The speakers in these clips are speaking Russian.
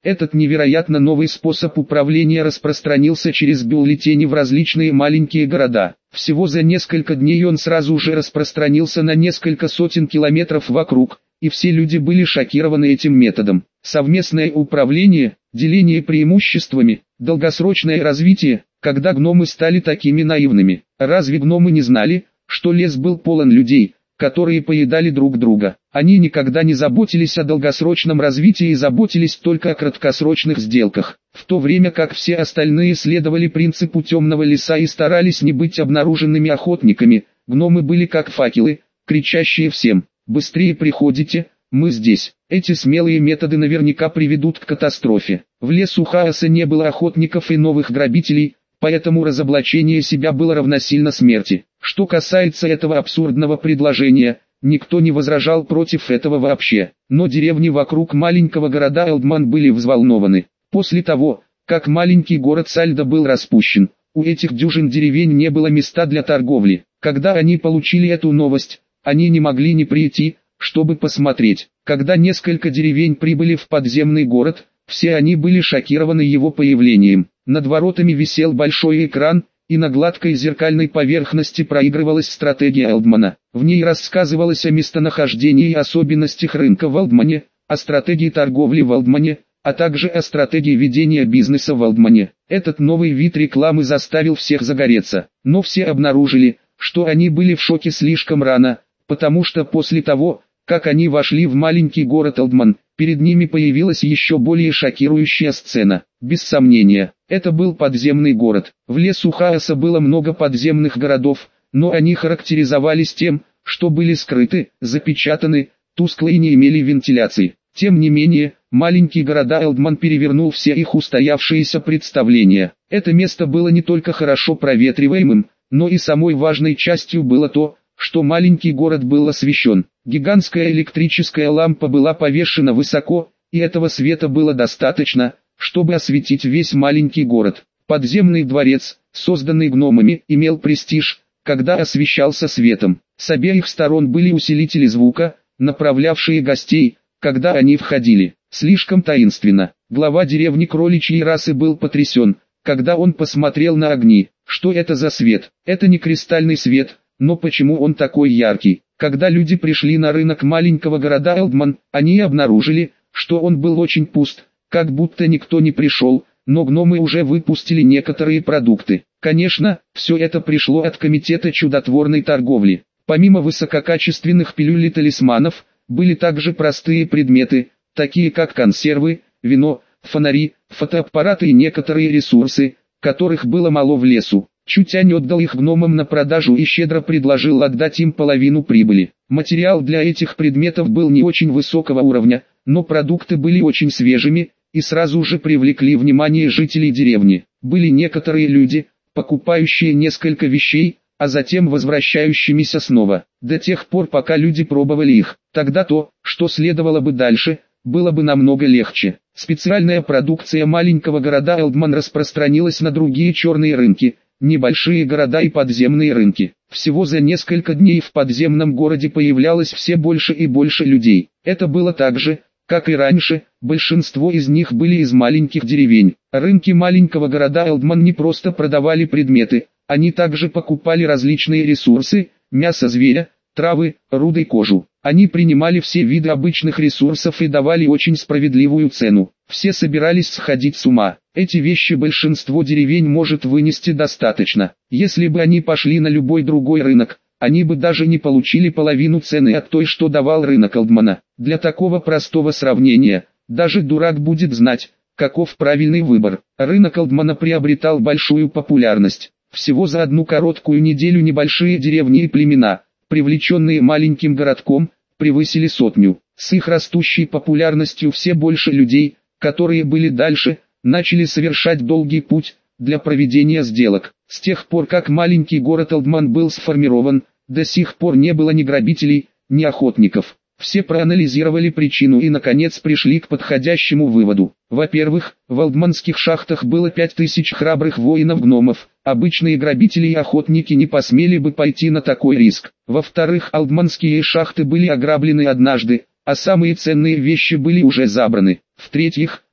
Этот невероятно новый способ управления распространился через бюллетени в различные маленькие города. Всего за несколько дней он сразу же распространился на несколько сотен километров вокруг, и все люди были шокированы этим методом. Совместное управление, деление преимуществами, долгосрочное развитие, когда гномы стали такими наивными. Разве гномы не знали, что лес был полон людей, которые поедали друг друга? Они никогда не заботились о долгосрочном развитии и заботились только о краткосрочных сделках, в то время как все остальные следовали принципу темного леса и старались не быть обнаруженными охотниками. Гномы были как факелы, кричащие всем: «Быстрее приходите, мы здесь». Эти смелые методы наверняка приведут к катастрофе. В лесу хаоса не было охотников и новых грабителей, поэтому разоблачение себя было равносильно смерти. Что касается этого абсурдного предложения, никто не возражал против этого вообще. Но деревни вокруг маленького города Элдман были взволнованы. После того, как маленький город Сальдо был распущен, у этих дюжин деревень не было места для торговли. Когда они получили эту новость, они не могли не прийти, чтобы посмотреть. Когда несколько деревень прибыли в подземный город, все они были шокированы его появлением. Над воротами висел большой экран, и на гладкой зеркальной поверхности проигрывалась стратегия Элдмана. В ней рассказывалось о местонахождении и особенностях рынка в Элдмане, о стратегии торговли в Элдмане, а также о стратегии ведения бизнеса в Элдмане. Этот новый вид рекламы заставил всех загореться, но все обнаружили, что они были в шоке слишком рано, потому что после того, как они вошли в маленький город Элдман, перед ними появилась еще более шокирующая сцена. Без сомнения, это был подземный город. В лесу хаоса было много подземных городов, но они характеризовались тем, что были скрыты, запечатаны, тускло и не имели вентиляции. Тем не менее, маленький города Элдман перевернул все их устоявшиеся представления. Это место было не только хорошо проветриваемым, но и самой важной частью было то, что маленький город был освещен. Гигантская электрическая лампа была повешена высоко, и этого света было достаточно, чтобы осветить весь маленький город. Подземный дворец, созданный гномами, имел престиж, когда освещался светом. С обеих сторон были усилители звука, направлявшие гостей, когда они входили. Слишком таинственно. Глава деревни кроличьей расы был потрясен, когда он посмотрел на огни. Что это за свет? Это не кристальный свет. Но почему он такой яркий? Когда люди пришли на рынок маленького города Элдман, они обнаружили, что он был очень пуст, как будто никто не пришел, но гномы уже выпустили некоторые продукты. Конечно, все это пришло от комитета чудотворной торговли. Помимо высококачественных пилюль и талисманов, были также простые предметы, такие как консервы, вино, фонари, фотоаппараты и некоторые ресурсы, которых было мало в лесу. Чутянь отдал их гномам на продажу и щедро предложил отдать им половину прибыли. Материал для этих предметов был не очень высокого уровня, но продукты были очень свежими, и сразу же привлекли внимание жителей деревни. Были некоторые люди, покупающие несколько вещей, а затем возвращающимися снова. До тех пор, пока люди пробовали их, тогда то, что следовало бы дальше, было бы намного легче. Специальная продукция маленького города Элдман распространилась на другие черные рынки, небольшие города и подземные рынки. Всего за несколько дней в подземном городе появлялось все больше и больше людей. Это было так же, как и раньше, большинство из них были из маленьких деревень. Рынки маленького города Элдман не просто продавали предметы, они также покупали различные ресурсы, мясо зверя, травы, руды и кожу. Они принимали все виды обычных ресурсов и давали очень справедливую цену. Все собирались сходить с ума. Эти вещи большинство деревень может вынести достаточно. Если бы они пошли на любой другой рынок, они бы даже не получили половину цены от той, что давал рынок Элдмана. Для такого простого сравнения, даже дурак будет знать, каков правильный выбор. Рынок Элдмана приобретал большую популярность. Всего за одну короткую неделю небольшие деревни и племена, привлеченные маленьким городком, превысили 100. С их растущей популярностью все больше людей, которые были дальше, начали совершать долгий путь для проведения сделок. С тех пор, как маленький город Элдман был сформирован, до сих пор не было ни грабителей, ни охотников. Все проанализировали причину и наконец пришли к подходящему выводу. Во-первых, в элдманских шахтах было 5000 храбрых воинов-гномов, обычные грабители и охотники не посмели бы пойти на такой риск. Во-вторых, элдманские шахты были ограблены однажды, а самые ценные вещи были уже забраны. В-третьих,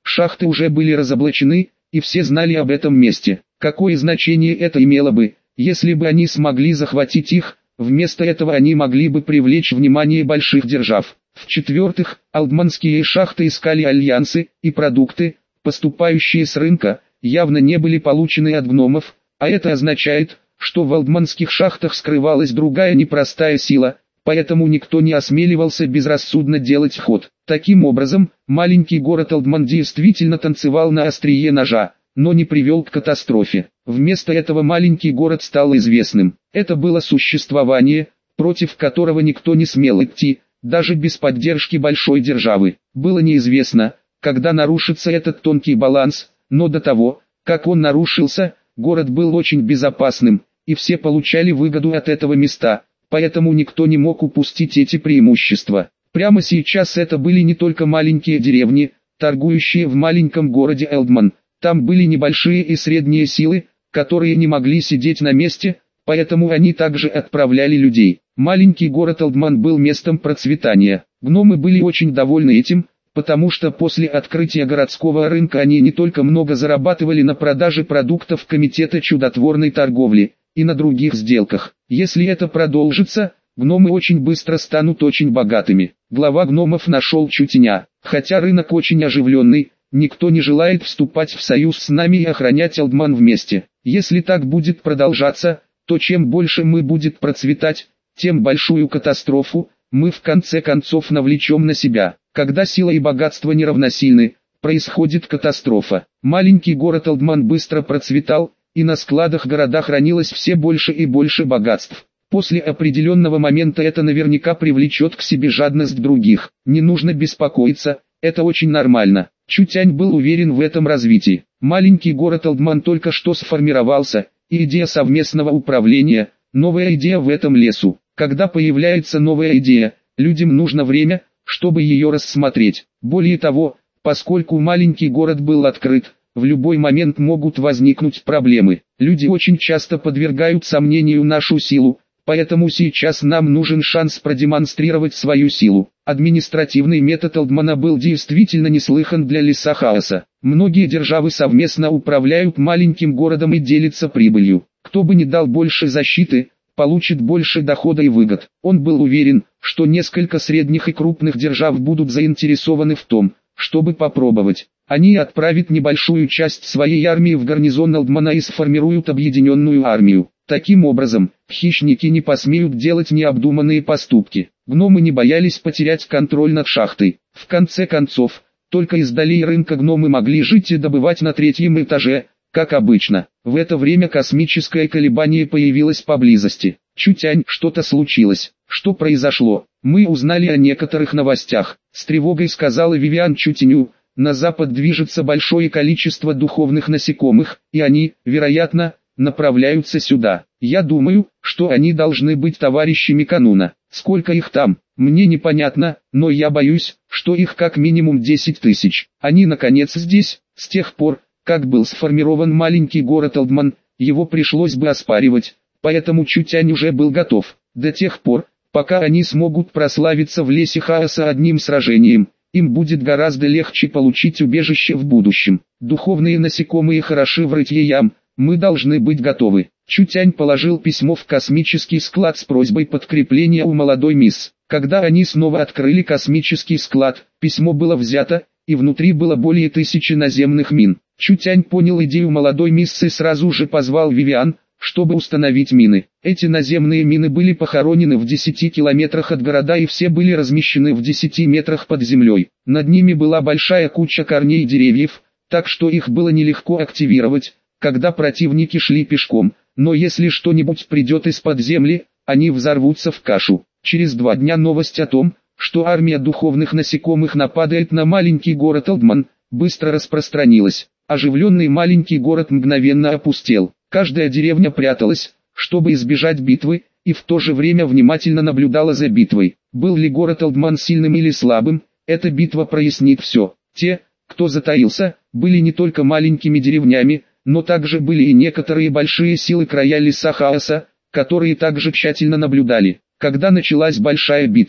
Шахты уже были разоблачены, и все знали об этом месте. Какое значение это имело бы, если бы они смогли захватить их? Вместо этого они могли бы привлечь внимание больших держав. В-четвертых, алдманские шахты искали альянсы, и продукты, поступающие с рынка, явно не были получены от гномов, а это означает, что в алдманских шахтах скрывалась другая непростая сила, поэтому никто не осмеливался безрассудно делать ход. Таким образом, маленький город Алдман действительно танцевал на острие ножа, но не привел к катастрофе. Вместо этого маленький город стал известным. Это было существование, против которого никто не смел идти, даже без поддержки большой державы. Было неизвестно, когда нарушится этот тонкий баланс, но до того, как он нарушился, город был очень безопасным, и все получали выгоду от этого места, поэтому никто не мог упустить эти преимущества. Прямо сейчас это были не только маленькие деревни, торгующие в маленьком городе Элдман. Там были небольшие и средние силы, которые не могли сидеть на месте, поэтому они также отправляли людей. Маленький город Элдман был местом процветания. Гномы были очень довольны этим, потому что после открытия городского рынка они не только много зарабатывали на продаже продуктов комитета чудотворной торговли, и на других сделках. Если это продолжится, гномы очень быстро станут очень богатыми. Глава гномов нашел Чутеня. Хотя рынок очень оживленный, никто не желает вступать в союз с нами и охранять Алдман вместе. Если так будет продолжаться, то чем больше мы будет процветать, тем большую катастрофу мы в конце концов навлечем на себя. Когда сила и богатство неравносильны, происходит катастрофа. Маленький город Алдман быстро процветал, и на складах города хранилось все больше и больше богатств. После определенного момента это наверняка привлечет к себе жадность других. Не нужно беспокоиться, это очень нормально. Чутянь был уверен в этом развитии. Маленький город Алдман только что сформировался, и идея совместного управления, новая идея в этом лесу. Когда появляется новая идея, людям нужно время, чтобы ее рассмотреть. Более того, поскольку маленький город был открыт, в любой момент могут возникнуть проблемы. Люди очень часто подвергают сомнению нашу силу, поэтому сейчас нам нужен шанс продемонстрировать свою силу. Административный метод Алдмана был действительно неслыхан для леса хаоса. Многие державы совместно управляют маленьким городом и делятся прибылью. Кто бы ни дал больше защиты, получит больше дохода и выгод. Он был уверен, что несколько средних и крупных держав будут заинтересованы в том, чтобы попробовать. Они отправят небольшую часть своей армии в гарнизон Алдмана и сформируют объединенную армию. Таким образом, хищники не посмеют делать необдуманные поступки. Гномы не боялись потерять контроль над шахтой. В конце концов, только из долей рынка гномы могли жить и добывать на третьем этаже, как обычно. В это время космическое колебание появилось поблизости. Чутянь, что-то случилось. Что произошло? Мы узнали о некоторых новостях. С тревогой сказала Вивиан Чутеню. На запад движется большое количество духовных насекомых, и они, вероятно, направляются сюда. Я думаю, что они должны быть товарищами кануна. Сколько их там, мне непонятно, но я боюсь, что их как минимум 10 тысяч. Они наконец здесь. С тех пор, как был сформирован маленький город Алдман, его пришлось бы оспаривать, поэтому Чутянь уже был готов. До тех пор, пока они смогут прославиться в лесе хаоса одним сражением, им будет гораздо легче получить убежище в будущем. Духовные насекомые хороши в рытье ям, мы должны быть готовы. Чутянь положил письмо в космический склад с просьбой подкрепления у молодой мисс. Когда они снова открыли космический склад, письмо было взято, и внутри было более 1000 наземных мин. Чутянь понял идею молодой мисс и сразу же позвал Вивиан, чтобы установить мины. Эти наземные мины были похоронены в 10 километрах от города и все были размещены в 10 метрах под землей. Над ними была большая куча корней деревьев, так что их было нелегко активировать, когда противники шли пешком, но если что-нибудь придет из-под земли, они взорвутся в кашу. Через 2 дня новость о том, что армия духовных насекомых нападает на маленький город Алдман, быстро распространилась. Оживленный маленький город мгновенно опустел. Каждая деревня пряталась, чтобы избежать битвы, и в то же время внимательно наблюдала за битвой. Был ли город Алдман сильным или слабым, эта битва прояснит все. Те, кто затаился, были не только маленькими деревнями, но также были и некоторые большие силы края леса хаоса, которые также тщательно наблюдали. Когда началась большая битва,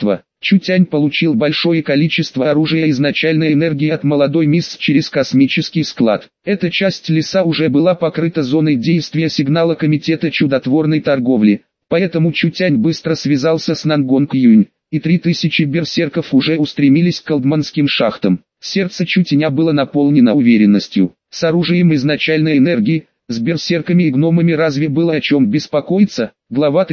Чутянь получил большое количество оружия и изначальной энергии от молодой мисс через космический склад. Эта часть леса уже была покрыта зоной действия сигнала Комитета чудотворной торговли, поэтому Чутянь быстро связался с Нангонг Юнь, и 3000 берсерков уже устремились к колдманским шахтам. Сердце Чутяня было наполнено уверенностью. С оружием изначальной энергии, с берсерками и гномами разве было о чем беспокоиться? Глава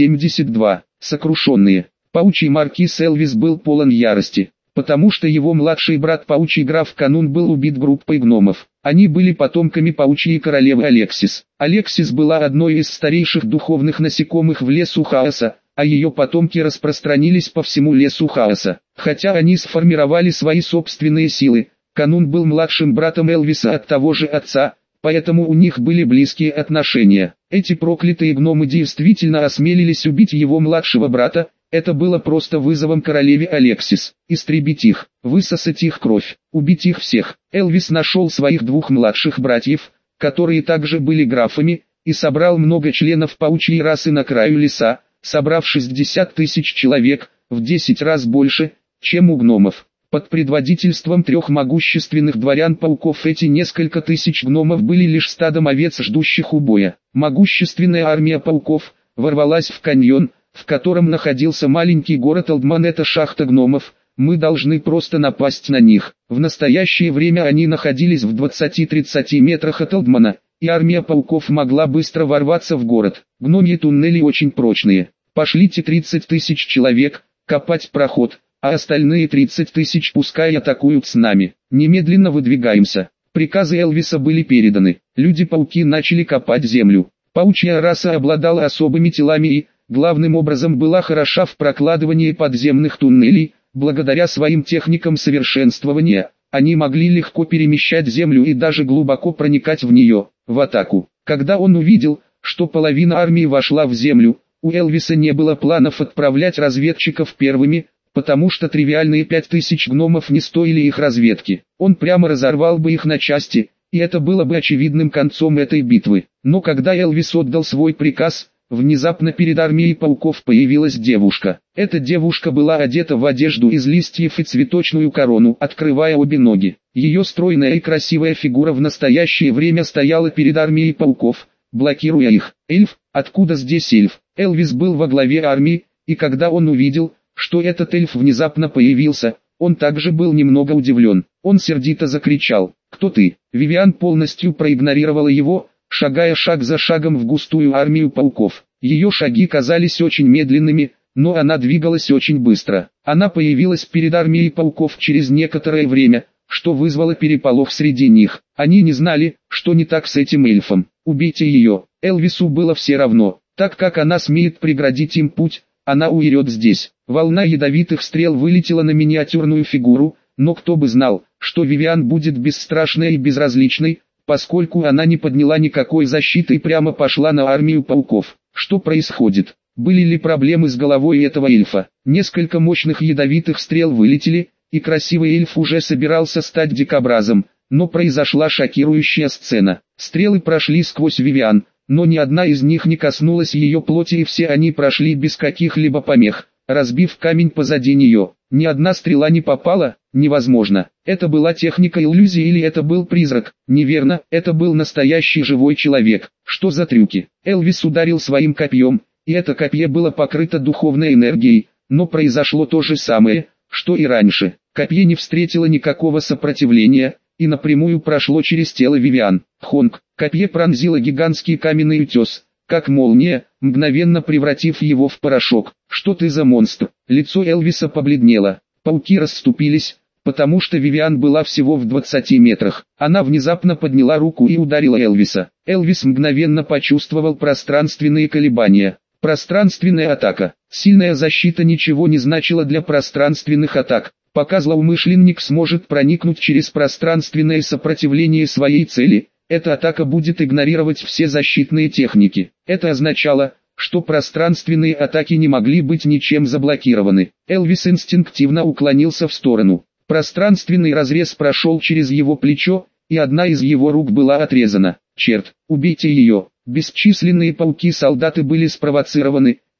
372. Сокрушенные. Паучий маркиз Элвис был полон ярости, потому что его младший брат паучий граф Канун был убит группой гномов. Они были потомками паучьей королевы Алексис. Алексис была одной из старейших духовных насекомых в лесу хаоса, а ее потомки распространились по всему лесу хаоса. Хотя они сформировали свои собственные силы, Канун был младшим братом Элвиса от того же отца, поэтому у них были близкие отношения. Эти проклятые гномы действительно осмелились убить его младшего брата. Это было просто вызовом королеве Алексис. Истребить их, высосать их кровь, убить их всех. Элвис нашел своих двух младших братьев, которые также были графами, и собрал много членов паучьей расы на краю леса, собрав 60 тысяч человек, в 10 раз больше, чем у гномов. Под предводительством 3 могущественных дворян-пауков эти несколько тысяч гномов были лишь стадом овец, ждущих убоя. Могущественная армия пауков ворвалась в каньон, в котором находился маленький город Олдман. Это шахта гномов, мы должны просто напасть на них. В настоящее время они находились в 20-30 метрах от Олдмана, и армия пауков могла быстро ворваться в город. Гномьи туннели очень прочные. Пошлите 30 тысяч человек, копать проход, а остальные 30 тысяч пускай атакуют с нами. Немедленно выдвигаемся. Приказы Элвиса были переданы. Люди-пауки начали копать землю. Паучья раса обладала особыми телами и, главным образом, была хороша в прокладывании подземных туннелей. Благодаря своим техникам совершенствования, они могли легко перемещать землю и даже глубоко проникать в нее. В атаку. Когда он увидел, что половина армии вошла в землю, у Элвиса не было планов отправлять разведчиков первыми, потому что тривиальные 5000 гномов не стоили их разведки. Он прямо разорвал бы их на части, и это было бы очевидным концом этой битвы. Но когда Элвис отдал свой приказ, внезапно перед армией пауков появилась девушка. Эта девушка была одета в одежду из листьев и цветочную корону, открывая обе ноги. Ее стройная и красивая фигура в настоящее время стояла перед армией пауков, блокируя их. Эльф, откуда здесь эльф? Элвис был во главе армии, и когда он увидел, что этот эльф внезапно появился, он также был немного удивлен. Он сердито закричал: «Кто ты?» Вивиан полностью проигнорировала его, шагая шаг за шагом в густую армию пауков. Ее шаги казались очень медленными, но она двигалась очень быстро. Она появилась перед армией пауков через некоторое время, что вызвало переполох среди них. Они не знали, что не так с этим эльфом. «Убейте ее!» Элвису было все равно, так как она смеет преградить им путь, она умрет здесь. Волна ядовитых стрел вылетела на миниатюрную фигуру, но кто бы знал, что Вивиан будет бесстрашной и безразличной, поскольку она не подняла никакой защиты и прямо пошла на армию пауков. Что происходит? Были ли проблемы с головой этого эльфа? Несколько мощных ядовитых стрел вылетели, и красивый эльф уже собирался стать дикобразом, но произошла шокирующая сцена. Стрелы прошли сквозь Вивиан, но ни одна из них не коснулась ее плоти, и все они прошли без каких-либо помех, разбив камень позади нее. Ни одна стрела не попала? Невозможно. Это была техника иллюзии или это был призрак? Неверно, это был настоящий живой человек. Что за трюки? Элвис ударил своим копьем, и это копье было покрыто духовной энергией, но произошло то же самое, что и раньше. Копье не встретило никакого сопротивления, и напрямую прошло через тело Вивиан. Хонг, копье пронзило гигантский каменный утес, как молния, мгновенно превратив его в порошок. «Что ты за монстр?» Лицо Элвиса побледнело. Пауки расступились, потому что Вивиан была всего в 20 метрах. Она внезапно подняла руку и ударила Элвиса. Элвис мгновенно почувствовал пространственные колебания. Пространственная атака. Сильная защита ничего не значила для пространственных атак, пока злоумышленник сможет проникнуть через пространственное сопротивление своей цели. Эта атака будет игнорировать все защитные техники. Это означало, что пространственные атаки не могли быть ничем заблокированы. Элвис инстинктивно уклонился в сторону. Пространственный разрез прошел через его плечо, и одна из его рук была отрезана. «Черт, убейте ее!» Бесчисленные пауки-солдаты были спровоцированы,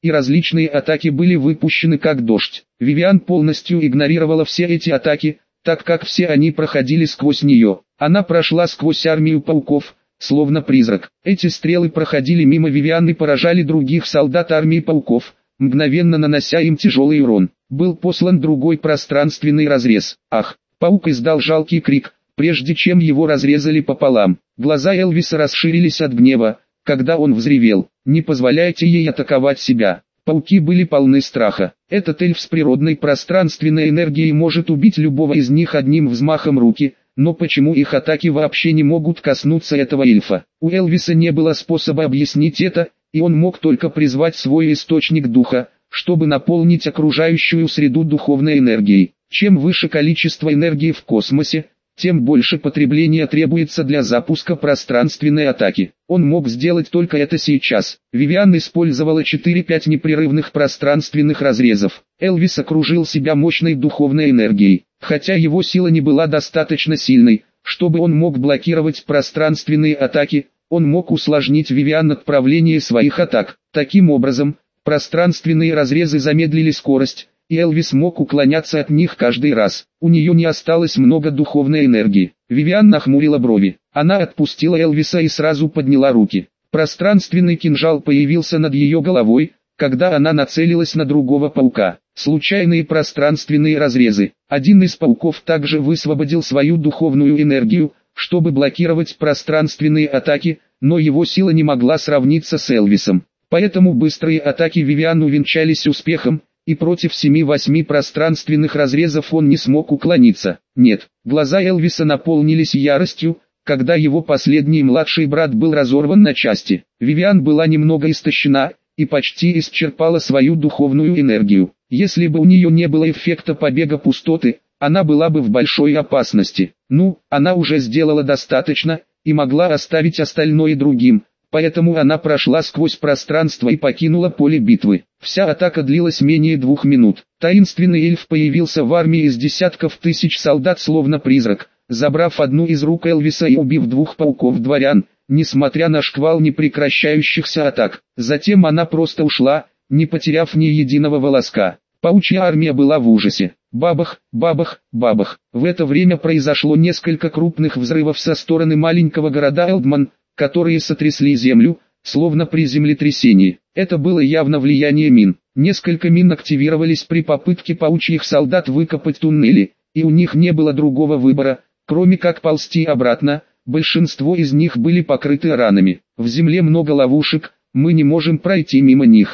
и различные атаки были выпущены как дождь. Вивиан полностью игнорировала все эти атаки, так как все они проходили сквозь нее. Она прошла сквозь армию пауков, словно призрак. Эти стрелы проходили мимо Вивиан и поражали других солдат армии пауков, мгновенно нанося им тяжелый урон. Был послан другой пространственный разрез. Ах! Паук издал жалкий крик, прежде чем его разрезали пополам. Глаза Элвиса расширились от гнева, когда он взревел: «Не позволяйте ей атаковать себя». Пауки были полны страха. Этот эльф с природной пространственной энергией может убить любого из них одним взмахом руки, но почему их атаки вообще не могут коснуться этого эльфа? У Элвиса не было способа объяснить это, и он мог только призвать свой источник духа, чтобы наполнить окружающую среду духовной энергией. Чем выше количество энергии в космосе, тем больше потребления требуется для запуска пространственной атаки. Он мог сделать только это сейчас. Вивиан использовала 4-5 непрерывных пространственных разрезов. Элвис окружил себя мощной духовной энергией. Хотя его сила не была достаточно сильной, чтобы он мог блокировать пространственные атаки, он мог усложнить Вивиан отправление своих атак. Таким образом, пространственные разрезы замедлили скорость, и Элвис мог уклоняться от них каждый раз. У нее не осталось много духовной энергии. Вивиан нахмурила брови. Она отпустила Элвиса и сразу подняла руки. Пространственный кинжал появился над ее головой, когда она нацелилась на другого паука. Случайные пространственные разрезы. Один из пауков также высвободил свою духовную энергию, чтобы блокировать пространственные атаки, но его сила не могла сравниться с Элвисом. Поэтому быстрые атаки Вивиан увенчались успехом, и против 7-8 пространственных разрезов он не смог уклониться. Нет, глаза Элвиса наполнились яростью, когда его последний младший брат был разорван на части. Вивиан была немного истощена, и почти исчерпала свою духовную энергию. Если бы у нее не было эффекта побега пустоты, она была бы в большой опасности. Она уже сделала достаточно, и могла оставить остальное другим. Поэтому она прошла сквозь пространство и покинула поле битвы. Вся атака длилась менее 2 минут. Таинственный эльф появился в армии из десятков тысяч солдат словно призрак, забрав одну из рук Элвиса и убив 2 пауков-дворян, несмотря на шквал непрекращающихся атак. Затем она просто ушла, не потеряв ни единого волоска. Паучья армия была в ужасе. Бабах, бабах, бабах. В это время произошло несколько крупных взрывов со стороны маленького города Элдман, которые сотрясли землю, словно при землетрясении. Это было явно влияние мин. Несколько мин активировались при попытке паучьих солдат выкопать туннели, и у них не было другого выбора, кроме как ползти обратно. Большинство из них были покрыты ранами. В земле много ловушек, мы не можем пройти мимо них.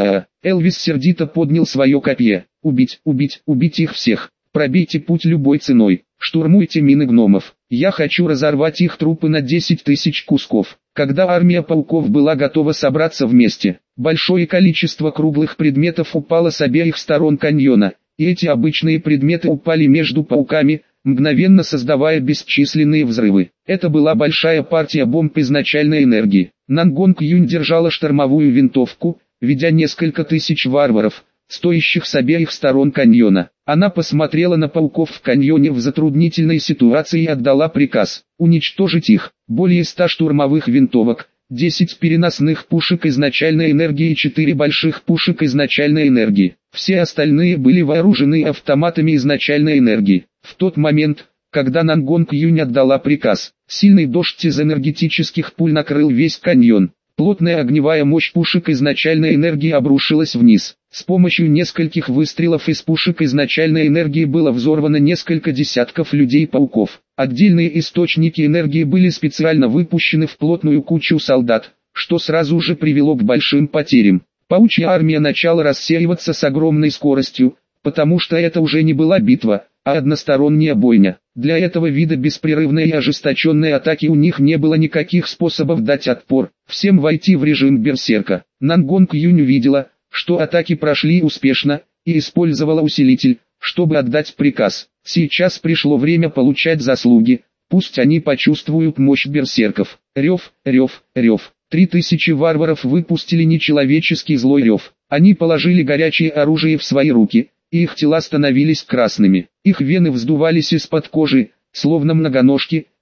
Элвис сердито поднял свое копье. Убить, убить, убить их всех. Пробейте путь любой ценой. Штурмуйте мины гномов. Я хочу разорвать их трупы на 10 тысяч кусков. Когда армия пауков была готова собраться вместе, большое количество круглых предметов упало с обеих сторон каньона, и эти обычные предметы упали между пауками, мгновенно создавая бесчисленные взрывы. Это была большая партия бомб изначальной энергии. Нангонг Юнь держала штормовую винтовку, ведя несколько тысяч варваров, стоящих с обеих сторон каньона. Она посмотрела на пауков в каньоне в затруднительной ситуации и отдала приказ уничтожить их. Более 100 штурмовых винтовок, 10 переносных пушек изначальной энергии и 4 больших пушек изначальной энергии. Все остальные были вооружены автоматами изначальной энергии. В тот момент, когда Нангонг Юнь отдала приказ, сильный дождь из энергетических пуль накрыл весь каньон. Плотная огневая мощь пушек изначальной энергии обрушилась вниз. С помощью нескольких выстрелов из пушек изначальной энергии было взорвано несколько десятков людей-пауков. Отдельные источники энергии были специально выпущены в плотную кучу солдат, что сразу же привело к большим потерям. Паучья армия начала рассеиваться с огромной скоростью, потому что это уже не была битва, а односторонняя бойня. Для этого вида беспрерывной и ожесточенной атаки у них не было никаких способов дать отпор. Всем войти в режим берсерка. Нангонг Юнь увидела, что атаки прошли успешно, и использовала усилитель, чтобы отдать приказ. Сейчас пришло время получать заслуги, пусть они почувствуют мощь берсерков. Рев, рев, рев. 3000 варваров выпустили нечеловеческий злой рев. Они положили горячее оружие в свои руки, и их тела становились красными. Их вены вздувались из-под кожи, словно многоножки,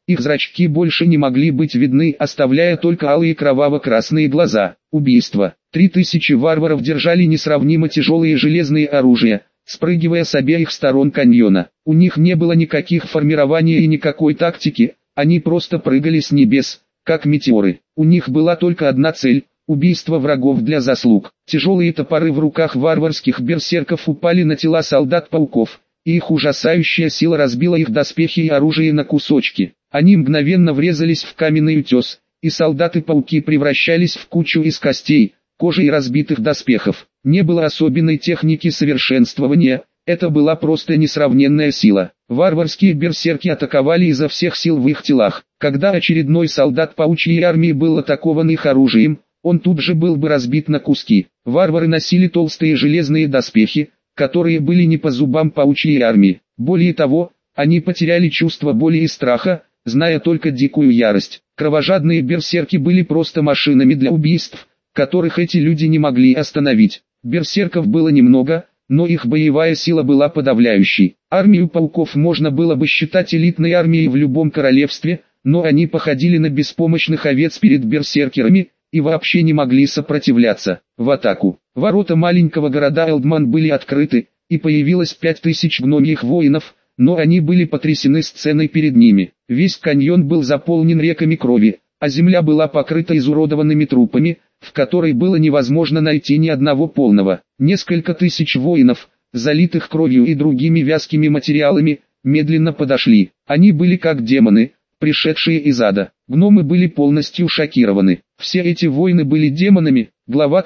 Их зрачки больше не могли быть видны, оставляя только алые кроваво-красные глаза. Убийство. 3000 варваров держали несравнимо тяжелые железные оружия, спрыгивая с обеих сторон каньона. У них не было никаких формирований и никакой тактики, они просто прыгали с небес, как метеоры. У них была только одна цель – убийство врагов для заслуг. Тяжелые топоры в руках варварских берсерков упали на тела солдат-пауков, и их ужасающая сила разбила их доспехи и оружие на кусочки. Они мгновенно врезались в каменный утес, и солдаты-пауки превращались в кучу из костей, кожи и разбитых доспехов. Не было особенной техники совершенствования, это была просто несравненная сила. Варварские берсерки атаковали изо всех сил в их телах. Когда очередной солдат паучьей армии был атакован их оружием, он тут же был бы разбит на куски. Варвары носили толстые железные доспехи, которые были не по зубам паучьей армии. Более того, они потеряли чувство боли и страха, зная только дикую ярость. Кровожадные берсерки были просто машинами для убийств, которых эти люди не могли остановить. Берсерков было немного, но их боевая сила была подавляющей. Армию пауков можно было бы считать элитной армией в любом королевстве, но они походили на беспомощных овец перед берсеркерами, и вообще не могли сопротивляться. В атаку. Ворота маленького города Элдман были открыты, и появилось 5000 гномьих воинов, но они были потрясены сценой перед ними. Весь каньон был заполнен реками крови, а земля была покрыта изуродованными трупами, в которой было невозможно найти ни одного полного. Несколько тысяч воинов, залитых кровью и другими вязкими материалами, медленно подошли. Они были как демоны, пришедшие из ада. Гномы были полностью шокированы. Все эти воины были демонами. Глава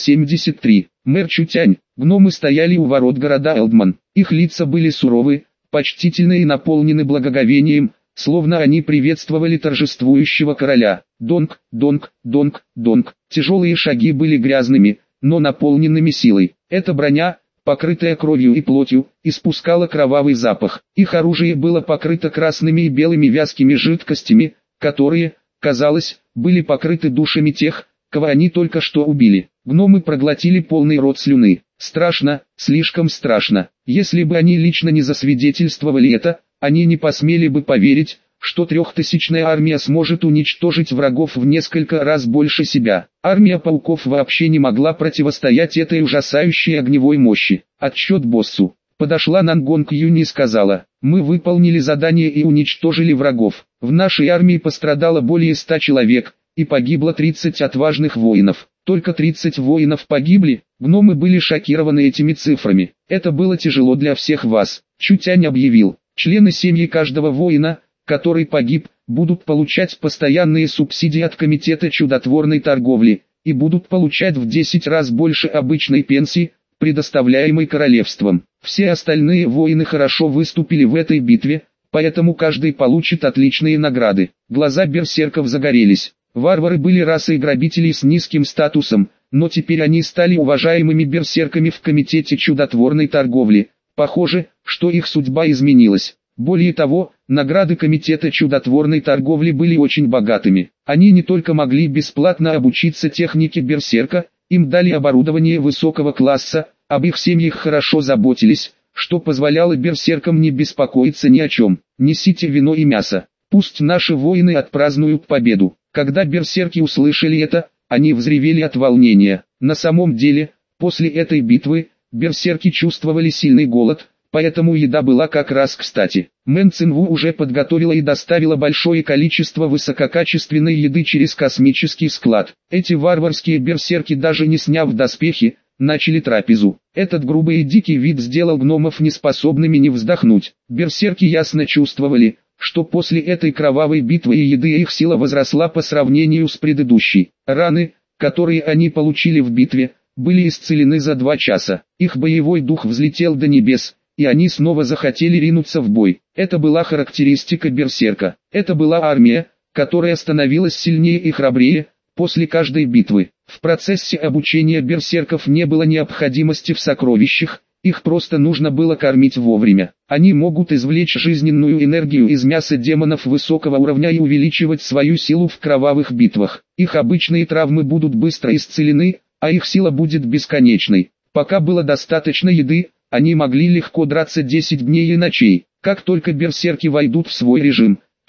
373. Мэр Чутянь. Гномы стояли у ворот города Элдман. Их лица были суровы, почтительны и наполнены благоговением, словно они приветствовали торжествующего короля. Донг, донг, донг, донг. Тяжелые шаги были грязными, но наполненными силой. Эта броня, покрытая кровью и плотью, испускала кровавый запах. Их оружие было покрыто красными и белыми вязкими жидкостями, которые, казалось, были покрыты душами тех, кого они только что убили. Гномы проглотили полный рот слюны. Страшно, слишком страшно. Если бы они лично не засвидетельствовали это, они не посмели бы поверить, что 3000-я армия сможет уничтожить врагов в несколько раз больше себя. Армия пауков вообще не могла противостоять этой ужасающей огневой мощи. Отсчет боссу. Подошла Нангонг Юни и сказала: «Мы выполнили задание и уничтожили врагов. В нашей армии пострадало более 100 человек, и погибло 30 отважных воинов. Только 30 воинов погибли». Гномы были шокированы этими цифрами. «Это было тяжело для всех вас», Чутянь объявил. «Члены семьи каждого воина, который погиб, будут получать постоянные субсидии от Комитета чудотворной торговли, и будут получать в 10 раз больше обычной пенсии, предоставляемой королевством. Все остальные воины хорошо выступили в этой битве, поэтому каждый получит отличные награды». Глаза берсерков загорелись. Варвары были расой грабителей с низким статусом, но теперь они стали уважаемыми берсерками в Комитете чудотворной торговли. Похоже, что их судьба изменилась. Более того, награды Комитета чудотворной торговли были очень богатыми. Они не только могли бесплатно обучиться технике берсерка, им дали оборудование высокого класса, об их семьях хорошо заботились, что позволяло берсеркам не беспокоиться ни о чем. «Несите вино и мясо. Пусть наши воины отпразднуют победу». Когда берсерки услышали это, они взревели от волнения. На самом деле, после этой битвы, берсерки чувствовали сильный голод, поэтому еда была как раз кстати. Мэн Цинву уже подготовила и доставила большое количество высококачественной еды через космический склад. Эти варварские берсерки, даже не сняв доспехи, начали трапезу. Этот грубый и дикий вид сделал гномов неспособными не вздохнуть. Берсерки ясно чувствовали, что после этой кровавой битвы и еды их сила возросла по сравнению с предыдущей. Раны, которые они получили в битве, были исцелены за 2 часа. Их боевой дух взлетел до небес, и они снова захотели ринуться в бой. Это была характеристика берсерка. Это была армия, которая становилась сильнее и храбрее после каждой битвы. В процессе обучения берсерков не было необходимости в сокровищах, их просто нужно было кормить вовремя. Они могут извлечь жизненную энергию из мяса демонов высокого уровня и увеличивать свою силу в кровавых битвах. Их обычные травмы будут быстро исцелены, а их сила будет бесконечной. Пока было достаточно еды, они могли легко драться 10 дней и ночей. Как только берсерки войдут в свой режим, то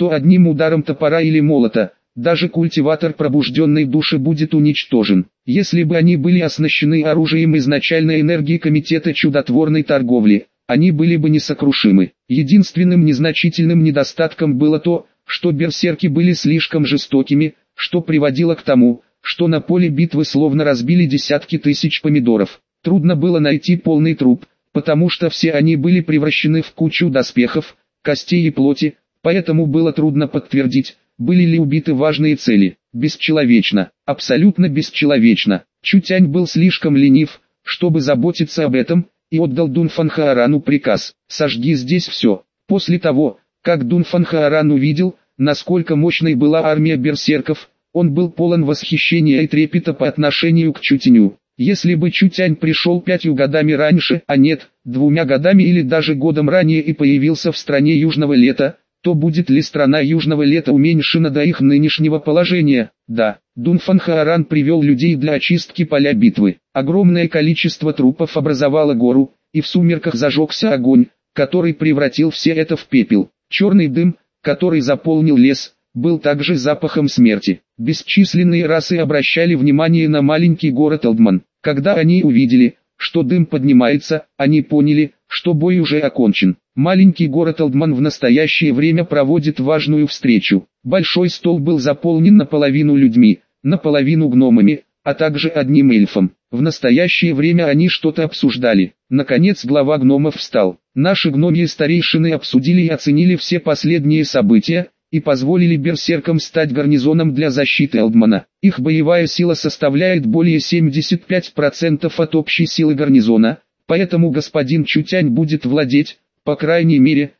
то одним ударом топора или молота, даже культиватор пробужденной души будет уничтожен. Если бы они были оснащены оружием изначальной энергии Комитета чудотворной торговли, они были бы несокрушимы. Единственным незначительным недостатком было то, что берсерки были слишком жестокими, что приводило к тому, что на поле битвы словно разбили десятки тысяч помидоров. Трудно было найти полный труп, потому что все они были превращены в кучу доспехов, костей и плоти, поэтому было трудно подтвердить, были ли убиты важные цели. Бесчеловечно, абсолютно бесчеловечно. Чутянь был слишком ленив, чтобы заботиться об этом, и отдал Дунфанхаарану приказ: «Сожги здесь все». После того, как Дунфанхааран увидел, насколько мощной была армия берсерков, он был полон восхищения и трепета по отношению к Чутяню. Если бы Чутянь пришел 5 годами раньше, а нет, 2 годами или даже годом ранее и появился в стране Южного Лета, то будет ли страна Южного Лета уменьшена до их нынешнего положения? Да. Дунфанхааран привел людей для очистки поля битвы. Огромное количество трупов образовало гору, и в сумерках зажегся огонь, который превратил все это в пепел. Черный дым, который заполнил лес, был также запахом смерти. Бесчисленные расы обращали внимание на маленький город Элдман. Когда они увидели, что дым поднимается, они поняли, что бой уже окончен. Маленький город Элдман в настоящее время проводит важную встречу. Большой стол был заполнен наполовину людьми, наполовину гномами, а также одним эльфом. В настоящее время они что-то обсуждали. Наконец глава гномов встал. Наши гномьи старейшины обсудили и оценили все последние события, и позволили берсеркам стать гарнизоном для защиты Элдмана. Их боевая сила составляет более 75% от общей силы гарнизона, поэтому господин Чутянь будет владеть, по крайней мере,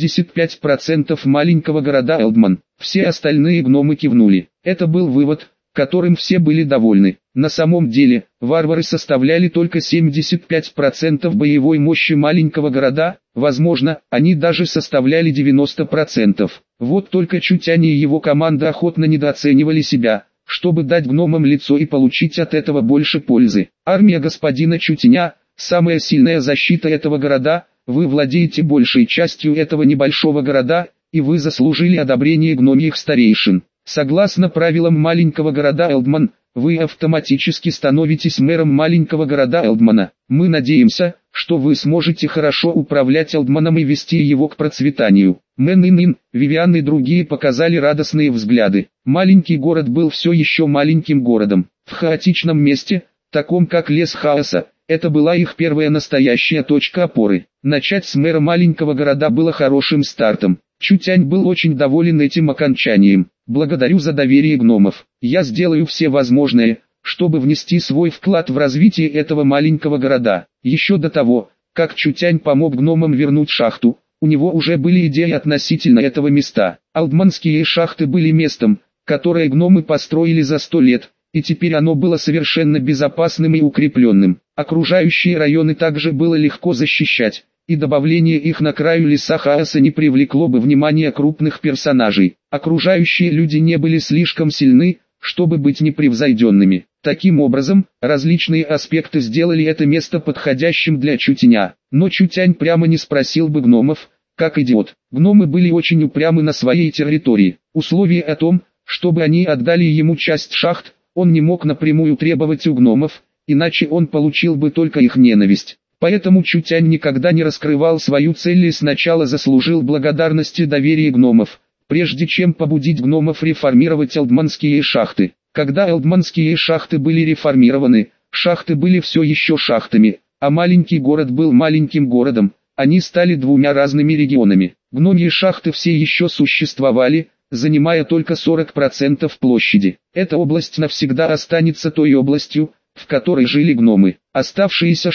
75% маленького города Элдман. Все остальные гномы кивнули. Это был вывод, которым все были довольны. На самом деле, варвары составляли только 75% боевой мощи маленького города, возможно, они даже составляли 90%. Вот только Чутянь и его команда охотно недооценивали себя, чтобы дать гномам лицо и получить от этого больше пользы. Армия господина Чутяня – самая сильная защита этого города, вы владеете большей частью этого небольшого города, и вы заслужили одобрение гномьих старейшин. Согласно правилам маленького города Элдман, вы автоматически становитесь мэром маленького города Элдмана. Мы надеемся, что вы сможете хорошо управлять Элдманом и вести его к процветанию. Мэн-Ин-Ин, Вивиан и другие показали радостные взгляды. Маленький город был все еще маленьким городом. В хаотичном месте, таком как лес хаоса, это была их первая настоящая точка опоры. Начать с мэра маленького города было хорошим стартом. Чутянь был очень доволен этим окончанием. Благодарю за доверие гномов. Я сделаю все возможное, чтобы внести свой вклад в развитие этого маленького города. Еще до того, как Чутянь помог гномам вернуть шахту, у него уже были идеи относительно этого места. Алдманские шахты были местом, которое гномы построили за 100 лет, и теперь оно было совершенно безопасным и укрепленным. Окружающие районы также было легко защищать, и добавление их на краю леса хаоса не привлекло бы внимания крупных персонажей. Окружающие люди не были слишком сильны, чтобы быть непревзойденными. Таким образом, различные аспекты сделали это место подходящим для Чутяня. Но Чутянь прямо не спросил бы гномов, как идиот. Гномы были очень упрямы на своей территории. Условие о том, чтобы они отдали ему часть шахт, он не мог напрямую требовать у гномов, иначе он получил бы только их ненависть. Поэтому Чутянь никогда не раскрывал свою цель и сначала заслужил благодарность и доверие гномов, прежде чем побудить гномов реформировать элдманские шахты. Когда элдманские шахты были реформированы, шахты были все еще шахтами, а маленький город был маленьким городом, они стали двумя разными регионами. Гномьи шахты все еще существовали, занимая только 40% площади. Эта область навсегда останется той областью, в которой жили гномы. Оставшиеся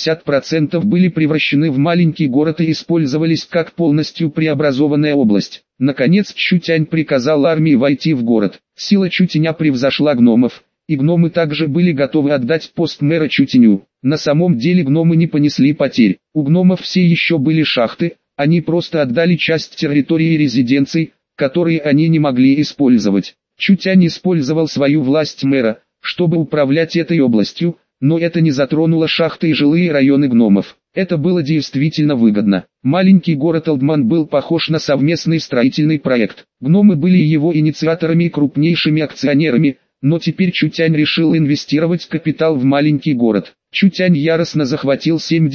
60% были превращены в маленький город и использовались как полностью преобразованная область. Наконец Чутянь приказал армии войти в город. Сила Чутяня превзошла гномов, и гномы также были готовы отдать пост мэра Чутяню. На самом деле гномы не понесли потерь. У гномов все еще были шахты, они просто отдали часть территории резиденций, которые они не могли использовать. Чутянь использовал свою власть мэра, чтобы управлять этой областью, но это не затронуло шахты и жилые районы гномов. Это было действительно выгодно. Маленький город Элдман был похож на совместный строительный проект. Гномы были его инициаторами и крупнейшими акционерами, но теперь Чутянь решил инвестировать капитал в маленький город. Чутянь яростно захватил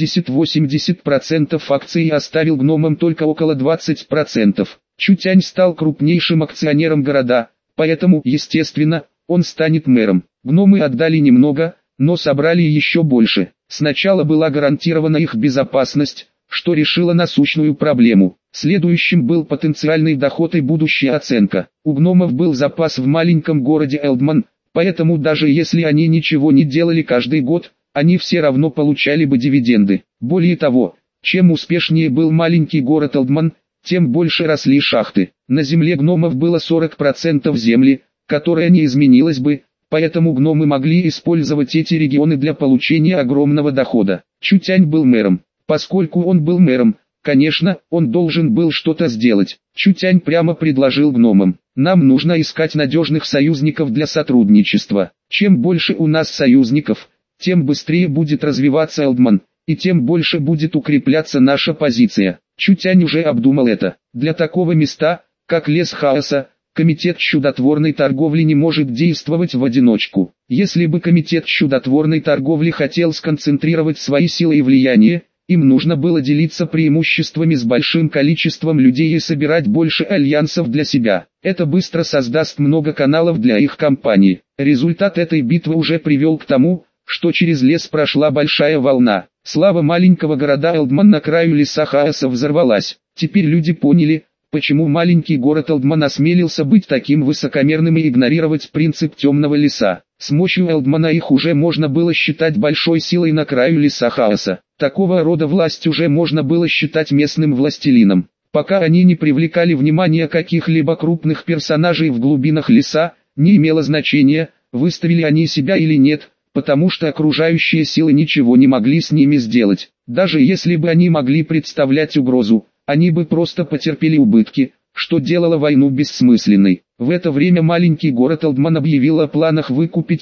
70-80% акций и оставил гномам только около 20%. Чутянь стал крупнейшим акционером города, поэтому, естественно, он станет мэром. Гномы отдали немного, но собрали еще больше. Сначала была гарантирована их безопасность, что решило насущную проблему. Следующим был потенциальный доход и будущая оценка. У гномов был запас в маленьком городе Элдман, поэтому даже если они ничего не делали каждый год, они все равно получали бы дивиденды. Более того, чем успешнее был маленький город Элдман, тем больше росли шахты. На земле гномов было 40% земли, которая не изменилась бы, поэтому гномы могли использовать эти регионы для получения огромного дохода. Чутянь был мэром. Поскольку он был мэром, конечно, он должен был что-то сделать. Чутянь прямо предложил гномам: нам нужно искать надежных союзников для сотрудничества. Чем больше у нас союзников, тем быстрее будет развиваться Элдман, и тем больше будет укрепляться наша позиция. Чутянь уже обдумал это. Для такого места, как лес хаоса, комитет чудотворной торговли не может действовать в одиночку. Если бы комитет чудотворной торговли хотел сконцентрировать свои силы и влияние, им нужно было делиться преимуществами с большим количеством людей и собирать больше альянсов для себя. Это быстро создаст много каналов для их компании. Результат этой битвы уже привел к тому, что через лес прошла большая волна. Слава маленького города Элдман на краю леса хаоса взорвалась. Теперь люди поняли, почему маленький город Элдман осмелился быть таким высокомерным и игнорировать принцип темного леса. С мощью Элдмана их уже можно было считать большой силой на краю леса хаоса. Такого рода власть уже можно было считать местным властелином. Пока они не привлекали внимания каких-либо крупных персонажей в глубинах леса, не имело значения, выставили они себя или нет, потому что окружающие силы ничего не могли с ними сделать. Даже если бы они могли представлять угрозу, они бы просто потерпели убытки, что делало войну бессмысленной. В это время маленький город Элдман объявил о планах выкупить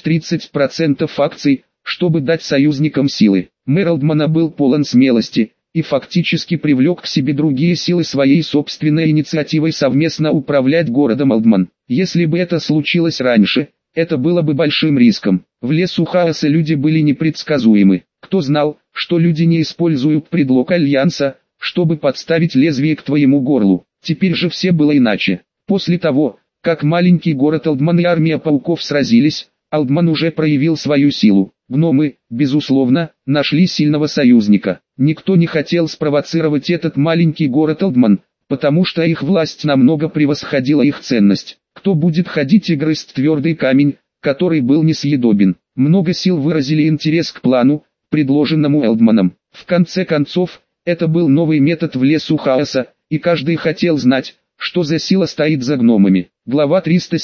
30% акций, чтобы дать союзникам силы. Мэр Элдмана был полон смелости, и фактически привлек к себе другие силы своей собственной инициативой совместно управлять городом Элдман. Если бы это случилось раньше, это было бы большим риском. В лесу хаоса люди были непредсказуемы. Кто знал, что люди не используют предлог альянса, чтобы подставить лезвие к твоему горлу. Теперь же все было иначе. После того, как маленький город Элдман и армия пауков сразились, Элдман уже проявил свою силу. Гномы, безусловно, нашли сильного союзника. Никто не хотел спровоцировать этот маленький город Элдман, потому что их власть намного превосходила их ценность. Кто будет ходить и грызть твердый камень, который был несъедобен? Много сил выразили интерес к плану, предложенному Элдманом. В конце концов, это был новый метод в лесу хаоса, и каждый хотел знать, что за сила стоит за гномами. Глава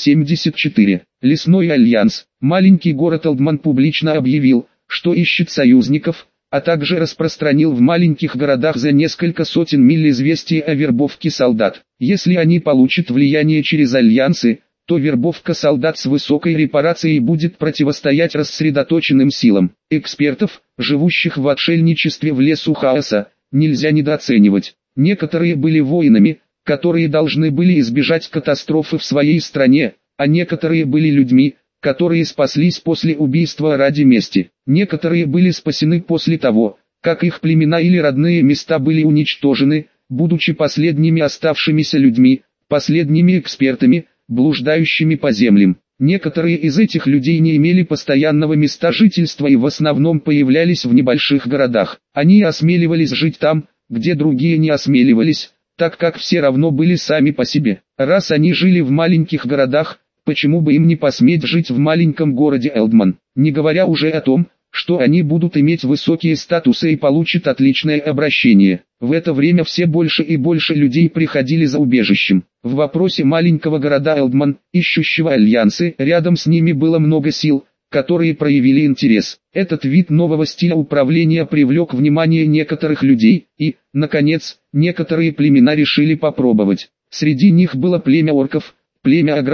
374. Лесной альянс. Маленький город Элдман публично объявил, что ищет союзников, а также распространил в маленьких городах за несколько сотен миль известия о вербовке солдат. Если они получат влияние через альянсы, то вербовка солдат с высокой репарацией будет противостоять рассредоточенным силам. Экспертов, живущих в отшельничестве в лесу хаоса, нельзя недооценивать. Некоторые были воинами, которые должны были избежать катастрофы в своей стране, а некоторые были людьми, которые спаслись после убийства ради мести. Некоторые были спасены после того, как их племена или родные места были уничтожены, будучи последними оставшимися людьми, последними экспертами, блуждающими по землям. Некоторые из этих людей не имели постоянного места жительства и в основном появлялись в небольших городах. Они осмеливались жить там, где другие не осмеливались, так как все равно были сами по себе. Раз они жили в маленьких городах, почему бы им не посметь жить в маленьком городе Элдман? Не говоря уже о том, что они будут иметь высокие статусы и получат отличное обращение. В это время все больше и больше людей приходили за убежищем. В вопросе маленького города Элдман, ищущего альянсы, рядом с ними было много сил, которые проявили интерес. Этот вид нового стиля управления привлек внимание некоторых людей, и, наконец, некоторые племена решили попробовать. Среди них было племя орков, племя агров,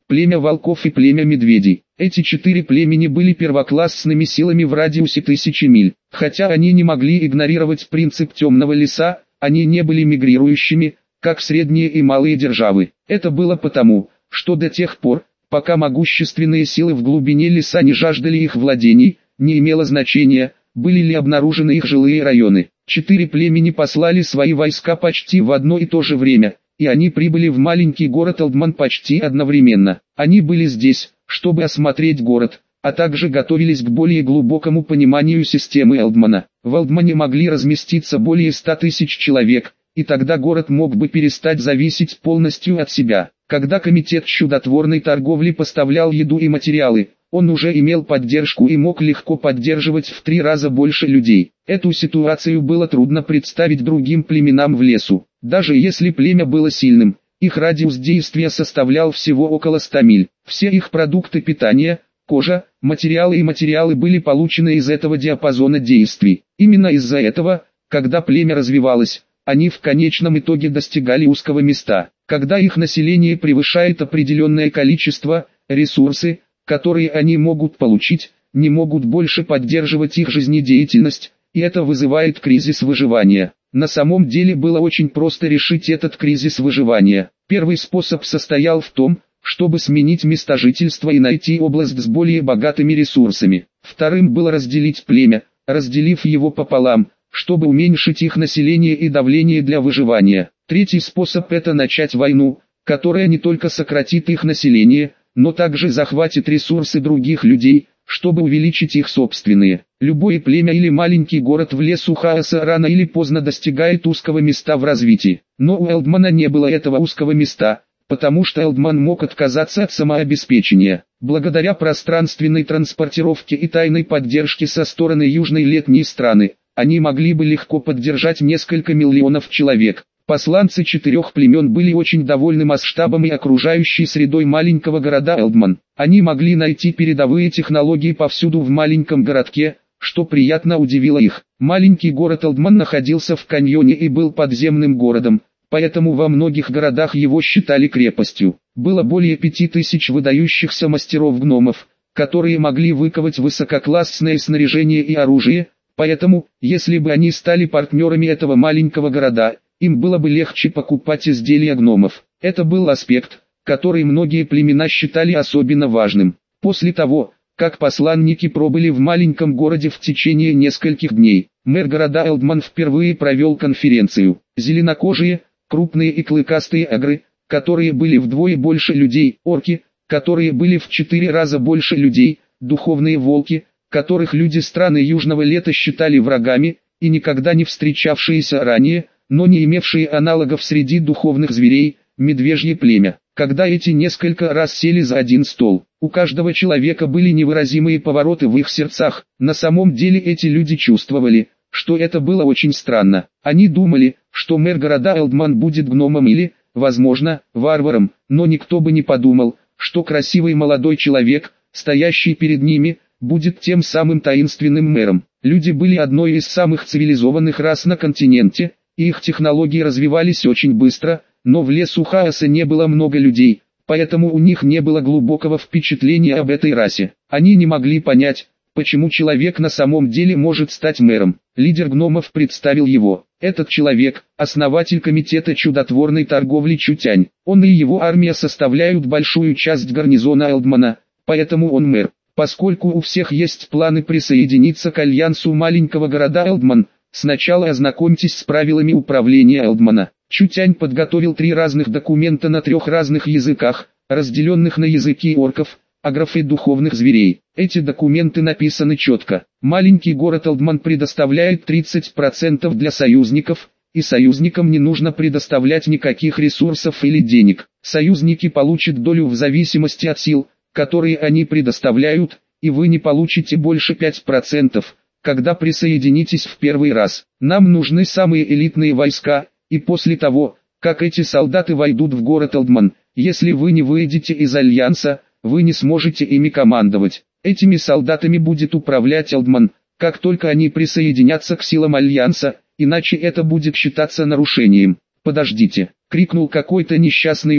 племя волков и племя медведей. Эти 4 племени были первоклассными силами в радиусе 1000 миль. Хотя они не могли игнорировать принцип темного леса, они не были мигрирующими, как средние и малые державы. Это было потому, что до тех пор, пока могущественные силы в глубине леса не жаждали их владений, не имело значения, были ли обнаружены их жилые районы. 4 племени послали свои войска почти в одно и то же время, и они прибыли в маленький город Элдман почти одновременно. Они были здесь, чтобы осмотреть город, а также готовились к более глубокому пониманию системы Элдмана. В Элдмане могли разместиться более 100 тысяч человек, и тогда город мог бы перестать зависеть полностью от себя. Когда комитет чудотворной торговли поставлял еду и материалы, он уже имел поддержку и мог легко поддерживать в 3 раза больше людей. Эту ситуацию было трудно представить другим племенам в лесу. Даже если племя было сильным, их радиус действия составлял всего около 100 миль. Все их продукты питания, кожа, материалы были получены из этого диапазона действий. Именно из-за этого, когда племя развивалось, они в конечном итоге достигали узкого места. Когда их население превышает определенное количество, ресурсы, которые они могут получить, не могут больше поддерживать их жизнедеятельность, и это вызывает кризис выживания. На самом деле было очень просто решить этот кризис выживания. Первый способ состоял в том, чтобы сменить место жительства и найти область с более богатыми ресурсами. Вторым было разделить племя, разделив его пополам, чтобы уменьшить их население и давление для выживания. Третий способ – это начать войну, которая не только сократит их население, но также захватит ресурсы других людей, чтобы увеличить их собственные. Любое племя или маленький город в лесу хаоса рано или поздно достигает узкого места в развитии. Но у Элдмана не было этого узкого места, потому что Элдман мог отказаться от самообеспечения. Благодаря пространственной транспортировке и тайной поддержке со стороны южной летней страны, они могли бы легко поддержать несколько миллионов человек. Посланцы 4 племен были очень довольны масштабом и окружающей средой маленького города Элдман. Они могли найти передовые технологии повсюду в маленьком городке, что приятно удивило их. Маленький город Элдман находился в каньоне и был подземным городом, поэтому во многих городах его считали крепостью. Было более 5000 выдающихся мастеров-гномов, которые могли выковать высококлассное снаряжение и оружие, поэтому, если бы они стали партнерами этого маленького города, им было бы легче покупать изделия гномов. Это был аспект, который многие племена считали особенно важным. После того, как посланники пробыли в маленьком городе в течение нескольких дней, мэр города Элдман впервые провел конференцию. Зеленокожие, крупные и клыкастые агры, которые были вдвое больше людей, орки, которые были в 4 раза больше людей, духовные волки, которых люди страны Южного Лета считали врагами, и никогда не встречавшиеся ранее, но не имевшие аналогов среди духовных зверей, медвежье племя. Когда эти несколько раз сели за один стол, у каждого человека были невыразимые повороты в их сердцах. На самом деле эти люди чувствовали, что это было очень странно. Они думали, что мэр города Элдман будет гномом или, возможно, варваром, но никто бы не подумал, что красивый молодой человек, стоящий перед ними, будет тем самым таинственным мэром. Люди были одной из самых цивилизованных рас на континенте, и их технологии развивались очень быстро, но в лесу хаоса не было много людей, поэтому у них не было глубокого впечатления об этой расе. Они не могли понять, почему человек на самом деле может стать мэром. Лидер гномов представил его. Этот человек – основатель комитета чудотворной торговли Чутянь. Он и его армия составляют большую часть гарнизона Элдмана, поэтому он мэр. Поскольку у всех есть планы присоединиться к альянсу маленького города Элдман, сначала ознакомьтесь с правилами управления Элдмана. Чутянь подготовил 3 разных документа на 3 разных языках, разделенных на языки орков, агров и духовных зверей. Эти документы написаны четко. Маленький город Элдман предоставляет 30% для союзников, и союзникам не нужно предоставлять никаких ресурсов или денег. Союзники получат долю в зависимости от сил, которые они предоставляют, и вы не получите больше 5%, когда присоединитесь в первый раз. Нам нужны самые элитные войска, и после того, как эти солдаты войдут в город Элдман, если вы не выйдете из Альянса, вы не сможете ими командовать. Этими солдатами будет управлять Элдман, как только они присоединятся к силам Альянса, иначе это будет считаться нарушением. «Подождите!» — крикнул какой-то несчастный орк,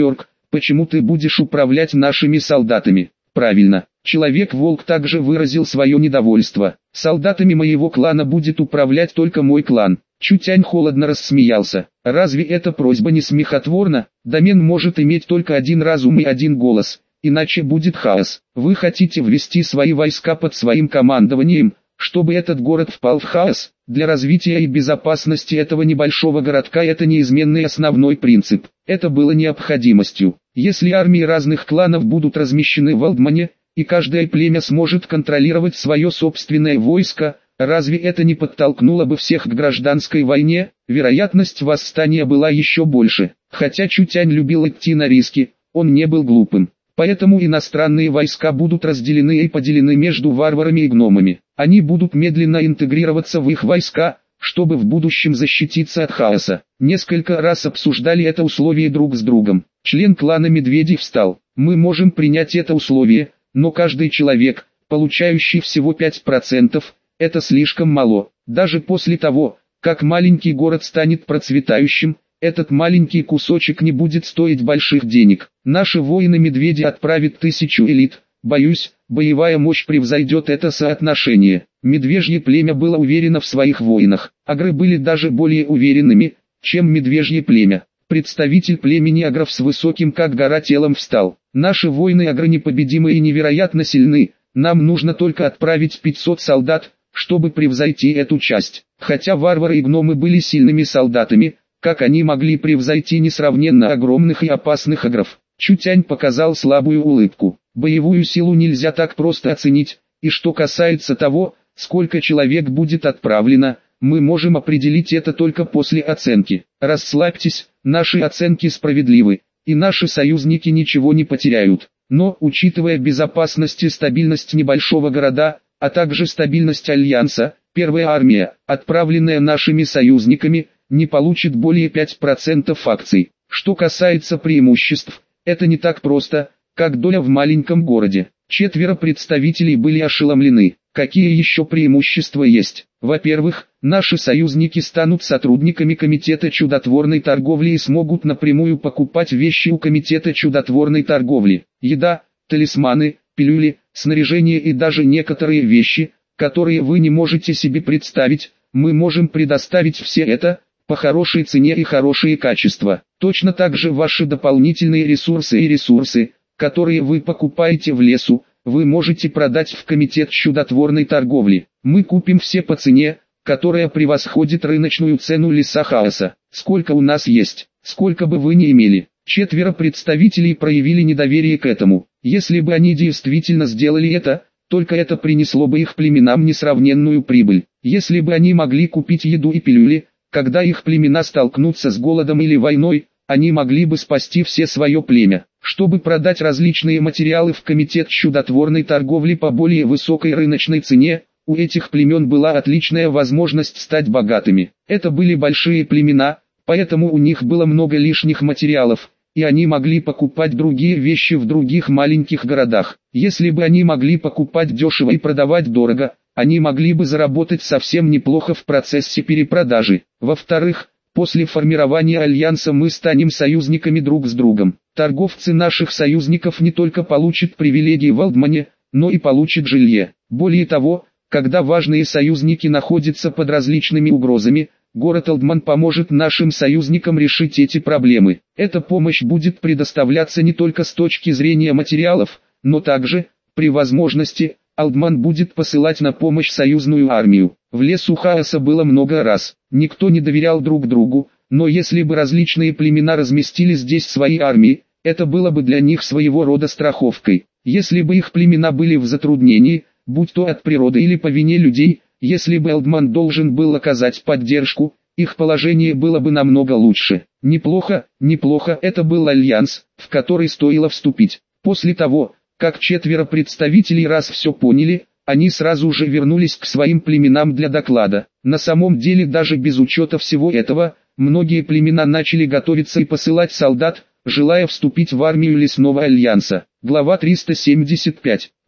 почему ты будешь управлять нашими солдатами? Правильно, Человек-волк также выразил свое недовольство. Солдатами моего клана будет управлять только мой клан. Чутянь холодно рассмеялся. Разве эта просьба не смехотворна? Домен может иметь только один разум и один голос, иначе будет хаос. Вы хотите ввести свои войска под своим командованием, чтобы этот город впал в хаос? Для развития и безопасности этого небольшого городка это неизменный основной принцип. Это было необходимостью. Если армии разных кланов будут размещены в Алдмане, и каждое племя сможет контролировать свое собственное войско, разве это не подтолкнуло бы всех к гражданской войне? Вероятность восстания была еще больше. Хотя Чутянь любил идти на риски, он не был глупым. Поэтому иностранные войска будут разделены и поделены между варварами и гномами. Они будут медленно интегрироваться в их войска, чтобы в будущем защититься от хаоса. Несколько раз обсуждали это условие друг с другом. Член клана Медведей встал. Мы можем принять это условие, но каждый человек, получающий всего 5%, это слишком мало. Даже после того, как маленький город станет процветающим, этот маленький кусочек не будет стоить больших денег. Наши воины-медведи отправят 1000 элит. Боюсь, боевая мощь превзойдет это соотношение. Медвежье племя было уверено в своих воинах. Агры были даже более уверенными, чем медвежье племя. Представитель племени агров с высоким как гора телом встал. Наши воины-агры непобедимы и невероятно сильны. Нам нужно только отправить 500 солдат, чтобы превзойти эту часть. Хотя варвары и гномы были сильными солдатами, как они могли превзойти несравненно огромных и опасных агров? Чутянь показал слабую улыбку. Боевую силу нельзя так просто оценить, и что касается того, сколько человек будет отправлено, мы можем определить это только после оценки. Расслабьтесь, наши оценки справедливы, и наши союзники ничего не потеряют. Но, учитывая безопасность и стабильность небольшого города, а также стабильность Альянса, первая армия, отправленная нашими союзниками, не получит более 5% акций. Что касается преимуществ, это не так просто, как доля в маленьком городе. 4 представителей были ошеломлены. Какие еще преимущества есть? Во-первых, наши союзники станут сотрудниками Комитета чудотворной торговли и смогут напрямую покупать вещи у Комитета чудотворной торговли. Еда, талисманы, пилюли, снаряжение и даже некоторые вещи, которые вы не можете себе представить, мы можем предоставить все это, по хорошей цене и хорошие качества. Точно так же ваши дополнительные ресурсы и ресурсы, которые вы покупаете в лесу, вы можете продать в Комитет чудотворной торговли. Мы купим все по цене, которая превосходит рыночную цену леса хаоса. Сколько у нас есть, сколько бы вы ни имели. 4 представителей проявили недоверие к этому. Если бы они действительно сделали это, только это принесло бы их племенам несравненную прибыль. Если бы они могли купить еду и пилюли, когда их племена столкнутся с голодом или войной, они могли бы спасти все свое племя. Чтобы продать различные материалы в Комитет чудотворной торговли по более высокой рыночной цене, у этих племен была отличная возможность стать богатыми. Это были большие племена, поэтому у них было много лишних материалов, и они могли покупать другие вещи в других маленьких городах. Если бы они могли покупать дешево и продавать дорого, они могли бы заработать совсем неплохо в процессе перепродажи. Во-вторых, после формирования Альянса мы станем союзниками друг с другом. Торговцы наших союзников не только получат привилегии в Алдмане, но и получат жилье. Более того, когда важные союзники находятся под различными угрозами, город Алдман поможет нашим союзникам решить эти проблемы. Эта помощь будет предоставляться не только с точки зрения материалов, но также, при возможности, Алдман будет посылать на помощь союзную армию. В лесу хаоса было много раз. Никто не доверял друг другу, но если бы различные племена разместили здесь свои армии, это было бы для них своего рода страховкой. Если бы их племена были в затруднении, будь то от природы или по вине людей, если бы Алдман должен был оказать поддержку, их положение было бы намного лучше. Неплохо, это был альянс, в который стоило вступить. После того, как 4 представителей раз все поняли, они сразу же вернулись к своим племенам для доклада. На самом деле даже без учета всего этого, многие племена начали готовиться и посылать солдат, желая вступить в армию Лесного Альянса. Глава 375.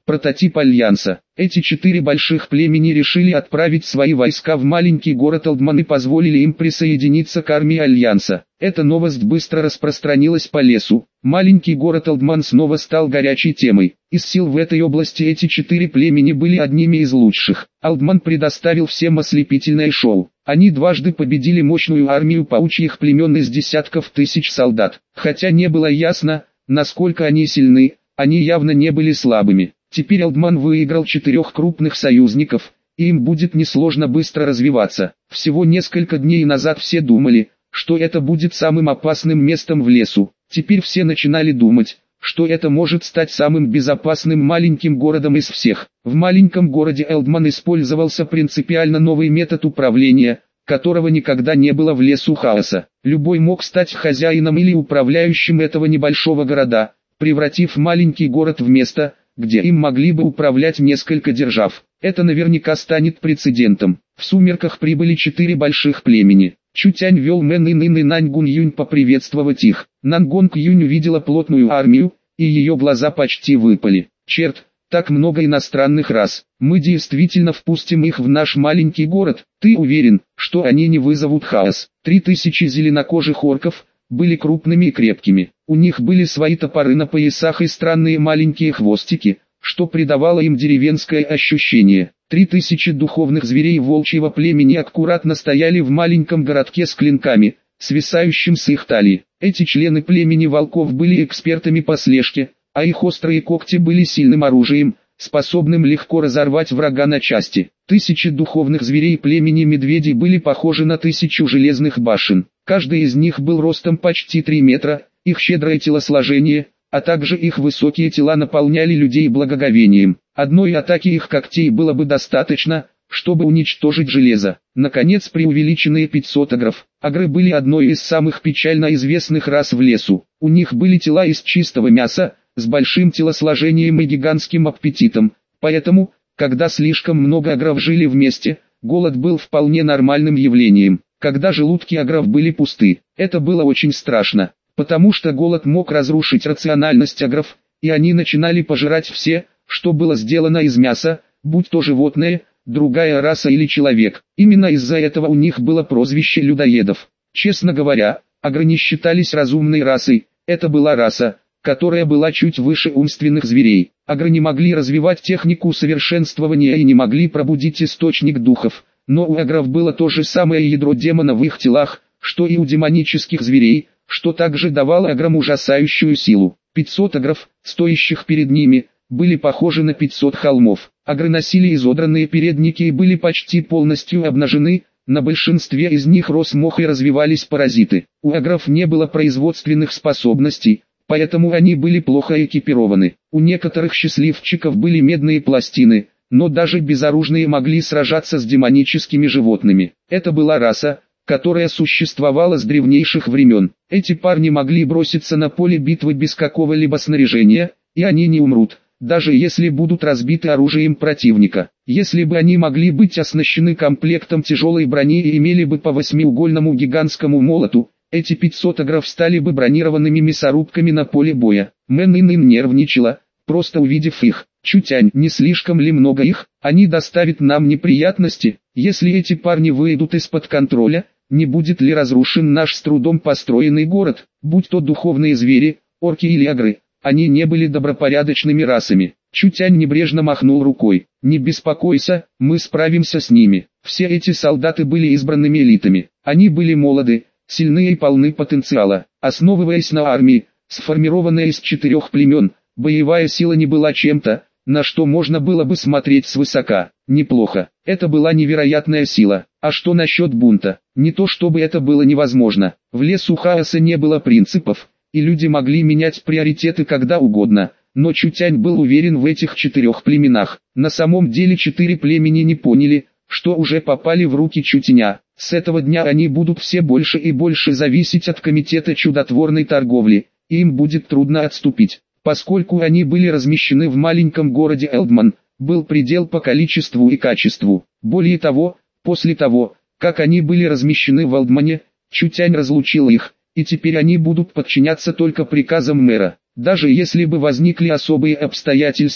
Прототип Альянса. Эти 4 больших племени решили отправить свои войска в маленький город Олдман и позволили им присоединиться к армии Альянса. Эта новость быстро распространилась по лесу. Маленький город Олдман снова стал горячей темой. Из сил в этой области эти 4 племени были одними из лучших. Олдман предоставил всем ослепительное шоу. Они дважды победили мощную армию паучьих племен из десятков тысяч солдат. Хотя не было ясно, насколько они сильны, они явно не были слабыми. Теперь Олдман выиграл 4 крупных союзников, и им будет несложно быстро развиваться. Всего несколько дней назад все думали, что это будет самым опасным местом в лесу. Теперь все начинали думать, что это может стать самым безопасным маленьким городом из всех. В маленьком городе Олдман использовался принципиально новый метод управления, которого никогда не было в лесу хаоса. Любой мог стать хозяином или управляющим этого небольшого города, превратив маленький город в место, где им могли бы управлять несколько держав. Это наверняка станет прецедентом. В сумерках прибыли 4 больших племени. Чутянь вел Мэн и Нын и Наньгун Юнь поприветствовать их. Нангонг Юнь увидела плотную армию, и ее глаза почти выпали. Черт, так много иностранных рас. Мы действительно впустим их в наш маленький город. Ты уверен, что они не вызовут хаос? 3000 зеленокожих орков были крупными и крепкими. У них были свои топоры на поясах и странные маленькие хвостики, что придавало им деревенское ощущение. 3000 духовных зверей волчьего племени аккуратно стояли в маленьком городке с клинками, свисающим с их талии. Эти члены племени волков были экспертами по слежке, а их острые когти были сильным оружием, способным легко разорвать врага на части. 1000 духовных зверей племени медведей были похожи на 1000 железных башен. Каждый из них был ростом почти 3 метра, их щедрое телосложение, а также их высокие тела наполняли людей благоговением. Одной атаки их когтей было бы достаточно, чтобы уничтожить железо. Наконец, преувеличенные 500 агров. Агры были одной из самых печально известных рас в лесу. У них были тела из чистого мяса, с большим телосложением и гигантским аппетитом. Поэтому, когда слишком много агров жили вместе, голод был вполне нормальным явлением. Когда желудки агров были пусты, это было очень страшно, потому что голод мог разрушить рациональность агров, и они начинали пожирать все, что было сделано из мяса, будь то животное, другая раса или человек. Именно из-за этого у них было прозвище людоедов. Честно говоря, агры не считались разумной расой, это была раса, которая была чуть выше умственных зверей. Агры не могли развивать технику совершенствования и не могли пробудить источник духов. Но у агров было то же самое ядро демона в их телах, что и у демонических зверей, что также давало аграм ужасающую силу. 500 агров, стоящих перед ними, были похожи на 500 холмов. Агры носили изодранные передники и были почти полностью обнажены, на большинстве из них рос мох и развивались паразиты. У агров не было производственных способностей, поэтому они были плохо экипированы. У некоторых счастливчиков были медные пластины, но даже безоружные могли сражаться с демоническими животными. Это была раса, которая существовала с древнейших времен. Эти парни могли броситься на поле битвы без какого-либо снаряжения, и они не умрут, даже если будут разбиты оружием противника. Если бы они могли быть оснащены комплектом тяжелой брони и имели бы по 8-угольному гигантскому молоту, эти 500 агров стали бы бронированными мясорубками на поле боя. Мэн Ин нервничала, просто увидев их. Чутянь, не слишком ли много их? Они доставят нам неприятности. Если эти парни выйдут из-под контроля, не будет ли разрушен наш с трудом построенный город? Будь то духовные звери, орки или агры, они не были добропорядочными расами. Чутянь небрежно махнул рукой. Не беспокойся, мы справимся с ними. Все эти солдаты были избранными элитами. Они были молоды, сильны и полны потенциала. Основываясь на армии, сформированной из 4 племен, боевая сила не была чем-то, на что можно было бы смотреть свысока. Неплохо. Это была невероятная сила. А что насчет бунта? Не то чтобы это было невозможно. В лесу хаоса не было принципов, и люди могли менять приоритеты когда угодно. Но Чутянь был уверен в этих 4 племенах. На самом деле 4 племени не поняли, что уже попали в руки Чутяня. С этого дня они будут все больше и больше зависеть от комитета чудотворной торговли, и им будет трудно отступить. Поскольку они были размещены в маленьком городе Олдман, был предел по количеству и качеству. Более того, после того, как они были размещены в Олдмане, Чутянь разлучил их, и теперь они будут подчиняться только приказам мэра. Даже если бы возникли особые обстоятельства,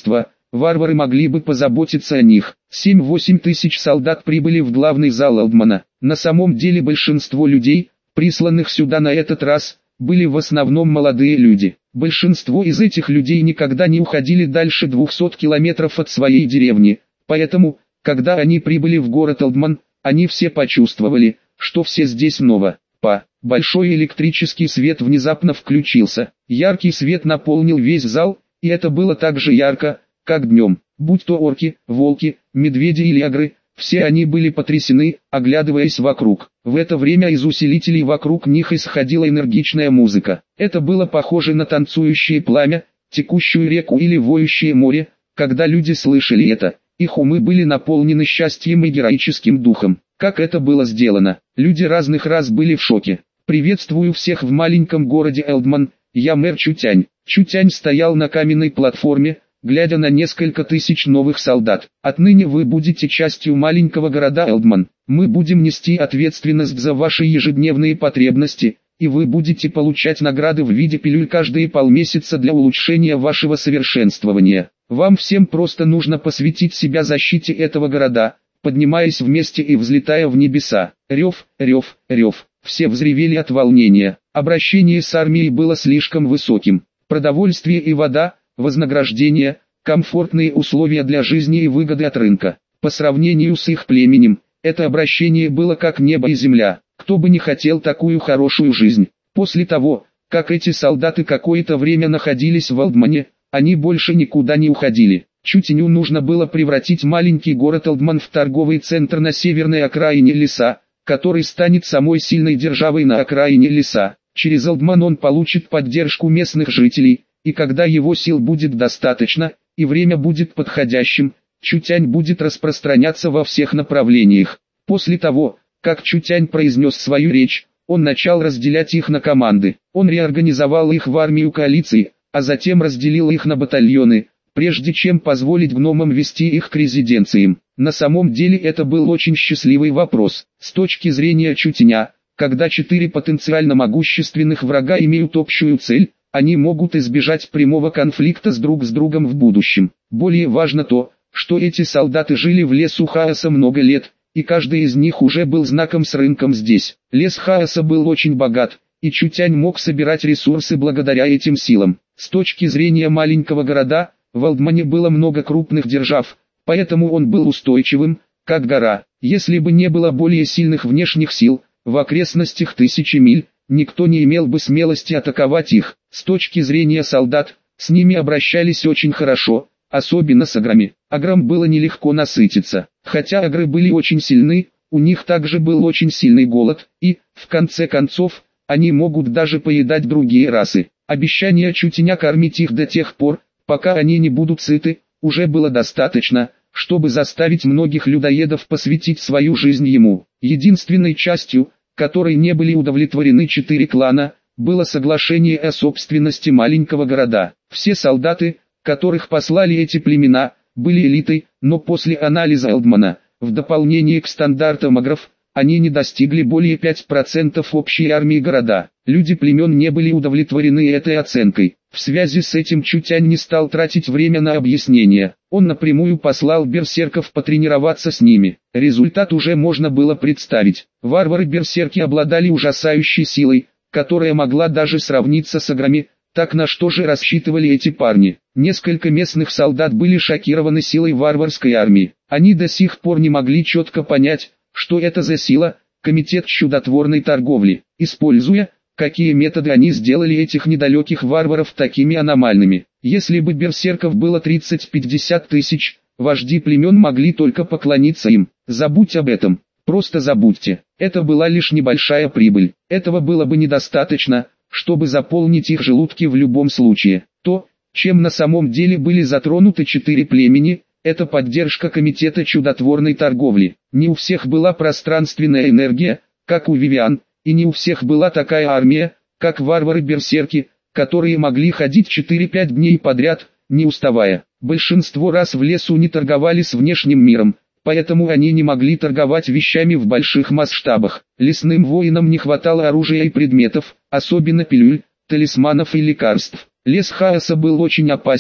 варвары могли бы позаботиться о них. 7-8 тысяч солдат прибыли в главный зал Элдмана. На самом деле большинство людей, присланных сюда на этот раз, были в основном молодые люди. Большинство из этих людей никогда не уходили дальше 200 километров от своей деревни, поэтому, когда они прибыли в город Элдман, они все почувствовали, что все здесь ново. Большой электрический свет внезапно включился. Яркий свет наполнил весь зал, и это было так же ярко, как днем. Будь то орки, волки, медведи или агры, все они были потрясены, оглядываясь вокруг. В это время из усилителей вокруг них исходила энергичная музыка. Это было похоже на танцующее пламя, текущую реку или воющее море. Когда люди слышали это, их умы были наполнены счастьем и героическим духом. Как это было сделано? Люди разных рас были в шоке. Приветствую всех в маленьком городе Элдман, я мэр Чутянь. Чутянь стоял на каменной платформе, глядя на несколько тысяч новых солдат. Отныне вы будете частью маленького города Элдман. Мы будем нести ответственность за ваши ежедневные потребности, и вы будете получать награды в виде пилюль каждые полмесяца для улучшения вашего совершенствования. Вам всем просто нужно посвятить себя защите этого города, поднимаясь вместе и взлетая в небеса. Рев, рев, рев. Все взревели от волнения. Обращение с армией было слишком высоким. Продовольствие и вода, вознаграждение, комфортные условия для жизни и выгоды от рынка. По сравнению с их племенем, это обращение было как небо и земля. Кто бы не хотел такую хорошую жизнь. После того, как эти солдаты какое-то время находились в Элдмане, они больше никуда не уходили. Чутяню нужно было превратить маленький город Элдман в торговый центр на северной окраине леса, который станет самой сильной державой на окраине леса. Через Элдман он получит поддержку местных жителей, и когда его сил будет достаточно, и время будет подходящим, Чутянь будет распространяться во всех направлениях. После того, как Чутянь произнес свою речь, он начал разделять их на команды. Он реорганизовал их в армию коалиции, а затем разделил их на батальоны, прежде чем позволить гномам вести их к резиденциям. На самом деле это был очень счастливый вопрос. С точки зрения Чутяня, когда 4 потенциально могущественных врага имеют общую цель, они могут избежать прямого конфликта с другом в будущем. Более важно то, что эти солдаты жили в лесу хаоса много лет, и каждый из них уже был знаком с рынком здесь. Лес хаоса был очень богат, и Чутянь мог собирать ресурсы благодаря этим силам. С точки зрения маленького города, в Элдмане было много крупных держав, поэтому он был устойчивым, как гора. Если бы не было более сильных внешних сил, в окрестностях 1000 миль, никто не имел бы смелости атаковать их. С точки зрения солдат, с ними обращались очень хорошо, особенно с аграми. Аграм было нелегко насытиться. Хотя агры были очень сильны, у них также был очень сильный голод, и, в конце концов, они могут даже поедать другие расы. Обещание Чутяня кормить их до тех пор, пока они не будут сыты, уже было достаточно, чтобы заставить многих людоедов посвятить свою жизнь ему. Единственной частью, которой не были удовлетворены 4 клана, было соглашение о собственности маленького города. Все солдаты, которых послали эти племена, были элитой, но после анализа Элдмана, в дополнение к стандартам агров, они не достигли более 5% общей армии города. Люди племен не были удовлетворены этой оценкой. В связи с этим Чутянь не стал тратить время на объяснения. Он напрямую послал берсерков потренироваться с ними. Результат уже можно было представить. Варвары-берсерки обладали ужасающей силой, которая могла даже сравниться с аграми. Так на что же рассчитывали эти парни? Несколько местных солдат были шокированы силой варварской армии. Они до сих пор не могли четко понять, что это за сила. Комитет чудотворной торговли, используя, какие методы они сделали этих недалеких варваров такими аномальными. Если бы берсерков было 30-50 тысяч, вожди племен могли только поклониться им. Забудь об этом, просто забудьте. Это была лишь небольшая прибыль. Этого было бы недостаточно, чтобы заполнить их желудки в любом случае. То, чем на самом деле были затронуты 4 племени, это поддержка комитета чудотворной торговли. Не у всех была пространственная энергия, как у Вивиан, и не у всех была такая армия, как варвары-берсерки, которые могли ходить 4-5 дней подряд, не уставая. Большинство рас в лесу не торговали с внешним миром, поэтому они не могли торговать вещами в больших масштабах. Лесным воинам не хватало оружия и предметов, особенно пилюль, талисманов и лекарств. Лес хаоса был очень опасен,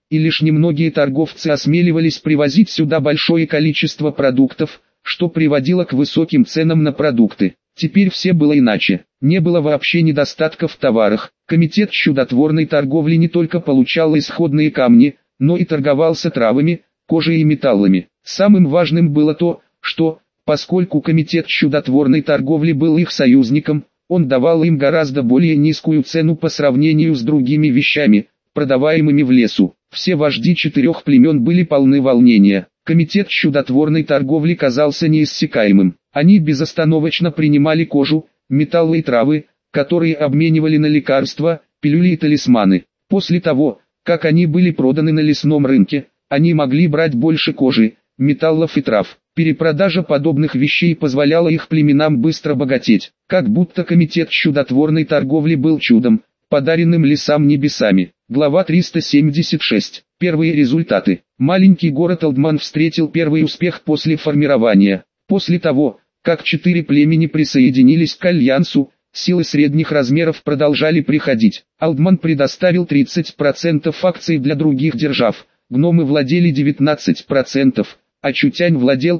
и лишь немногие торговцы осмеливались привозить сюда большое количество продуктов, что приводило к высоким ценам на продукты. Теперь все было иначе. Не было вообще недостатка в товарах. Комитет чудотворной торговли не только получал исходные камни, но и торговался травами, кожей и металлами. Самым важным было то, что, поскольку комитет чудотворной торговли был их союзником, он давал им гораздо более низкую цену по сравнению с другими вещами, продаваемыми в лесу. Все вожди 4 племен были полны волнения. Комитет чудотворной торговли казался неиссякаемым. Они безостановочно принимали кожу, металлы и травы, которые обменивали на лекарства, пилюли и талисманы. После того, как они были проданы на лесном рынке, они могли брать больше кожи, металлов и трав. Перепродажа подобных вещей позволяла их племенам быстро богатеть, как будто комитет чудотворной торговли был чудом, подаренным лесам небесами. Глава 376. Первые результаты. Маленький город Алдман встретил первый успех после формирования. После того, как 4 племени присоединились к альянсу, силы средних размеров продолжали приходить. Алдман предоставил 30% акций для других держав, гномы владели 19%, а Чутянь владел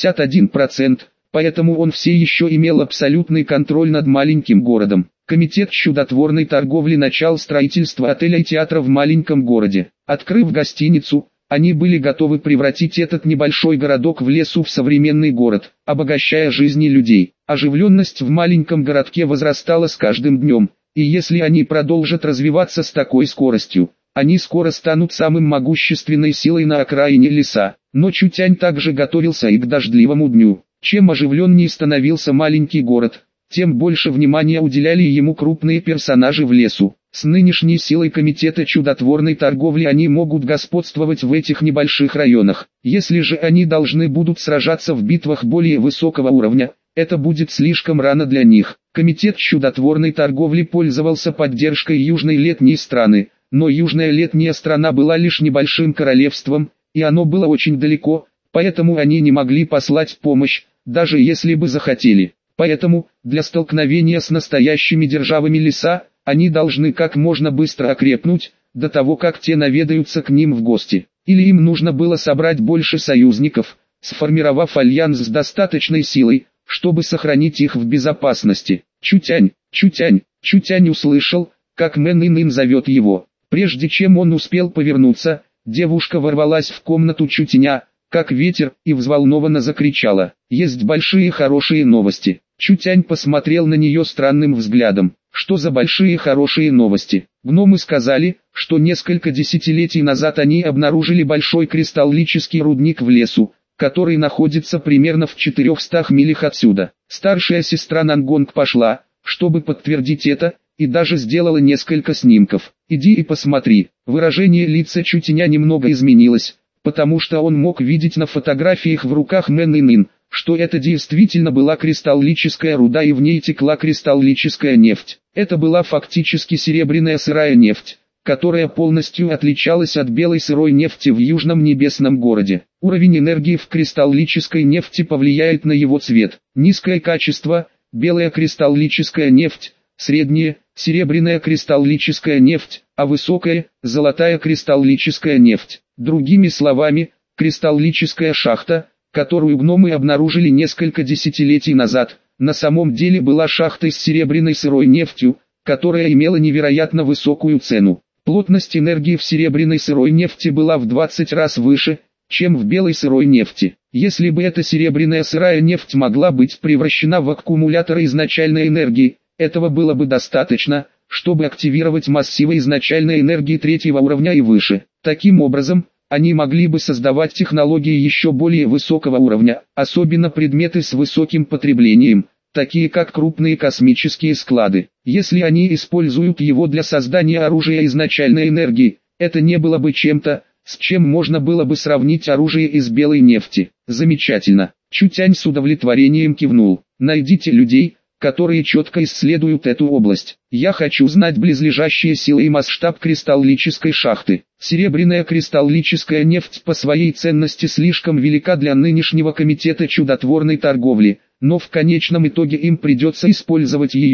51%, поэтому он все еще имел абсолютный контроль над маленьким городом. Комитет чудотворной торговли начал строительство отеля и театра в маленьком городе. Открыв гостиницу, они были готовы превратить этот небольшой городок в лесу в современный город, обогащая жизни людей. Оживленность в маленьком городке возрастала с каждым днем, и если они продолжат развиваться с такой скоростью, они скоро станут самым могущественной силой на окраине леса. Но Чутянь также готовился и к дождливому дню. Чем оживленнее становился маленький город, тем больше внимания уделяли ему крупные персонажи в лесу. С нынешней силой комитета чудотворной торговли они могут господствовать в этих небольших районах. Если же они должны будут сражаться в битвах более высокого уровня, это будет слишком рано для них. Комитет чудотворной торговли пользовался поддержкой южной летней страны, но южная летняя страна была лишь небольшим королевством, и оно было очень далеко, поэтому они не могли послать помощь, даже если бы захотели. Поэтому, для столкновения с настоящими державами леса, они должны как можно быстро окрепнуть, до того как те наведаются к ним в гости. Или им нужно было собрать больше союзников, сформировав альянс с достаточной силой, чтобы сохранить их в безопасности. Чутянь, Чутянь, Чутянь услышал, как Мэн Ин зовет его. Прежде чем он успел повернуться, девушка ворвалась в комнату Чутяня, как ветер, и взволнованно закричала: «Есть большие хорошие новости». Чутянь посмотрел на нее странным взглядом. «Что за большие хорошие новости?» Гномы сказали, что несколько десятилетий назад они обнаружили большой кристаллический рудник в лесу, который находится примерно в 400 милях отсюда. Старшая сестра Нангонг пошла, чтобы подтвердить это, и даже сделала несколько снимков. «Иди и посмотри». Выражение лица Чутяня немного изменилось, потому что он мог видеть на фотографиях в руках Мэн Ин, что это действительно была кристаллическая руда и в ней текла кристаллическая нефть. Это была фактически серебряная сырая нефть, которая полностью отличалась от белой сырой нефти в южном небесном городе. Уровень энергии в кристаллической нефти повлияет на его цвет. Низкое качество, белая кристаллическая нефть, средняя, серебряная кристаллическая нефть, а высокая, золотая кристаллическая нефть. Другими словами, кристаллическая шахта, которую гномы обнаружили несколько десятилетий назад, на самом деле была шахтой с серебряной сырой нефтью, которая имела невероятно высокую цену. Плотность энергии в серебряной сырой нефти была в 20 раз выше, чем в белой сырой нефти. Если бы эта серебряная сырая нефть могла быть превращена в аккумуляторы изначальной энергии, этого было бы достаточно, чтобы активировать массивы изначальной энергии 3-го уровня и выше. Таким образом, они могли бы создавать технологии еще более высокого уровня, особенно предметы с высоким потреблением, такие как крупные космические склады. Если они используют его для создания оружия изначальной энергии, это не было бы чем-то, с чем можно было бы сравнить оружие из белой нефти. Замечательно. Чутянь с удовлетворением кивнул. Найдите людей, которые четко исследуют эту область. Я хочу знать близлежащие силы и масштаб кристаллической шахты. Серебряная кристаллическая нефть по своей ценности слишком велика для нынешнего комитета чудотворной торговли, но в конечном итоге им придется использовать ее,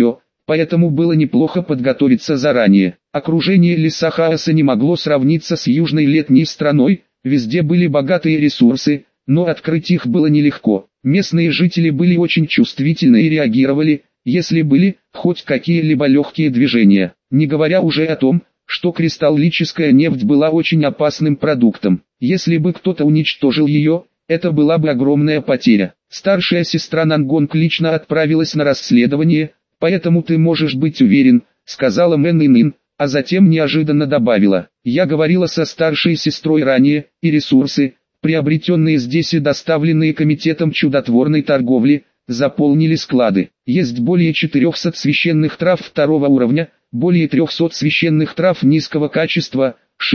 поэтому было неплохо подготовиться заранее. Окружение леса Хаоса не могло сравниться с южной летней страной, везде были богатые ресурсы, но открыть их было нелегко. Местные жители были очень чувствительны и реагировали, если были хоть какие-либо легкие движения, не говоря уже о том, что кристаллическая нефть была очень опасным продуктом. Если бы кто-то уничтожил ее, это была бы огромная потеря. Старшая сестра Нангонг лично отправилась на расследование, поэтому ты можешь быть уверен, сказала Мэн Инин, а затем неожиданно добавила: я говорила со старшей сестрой ранее, и ресурсы, приобретенные здесь и доставленные комитетом чудотворной торговли, заполнили склады. Есть более 400 священных трав второго уровня, более 300 священных трав низкого качества,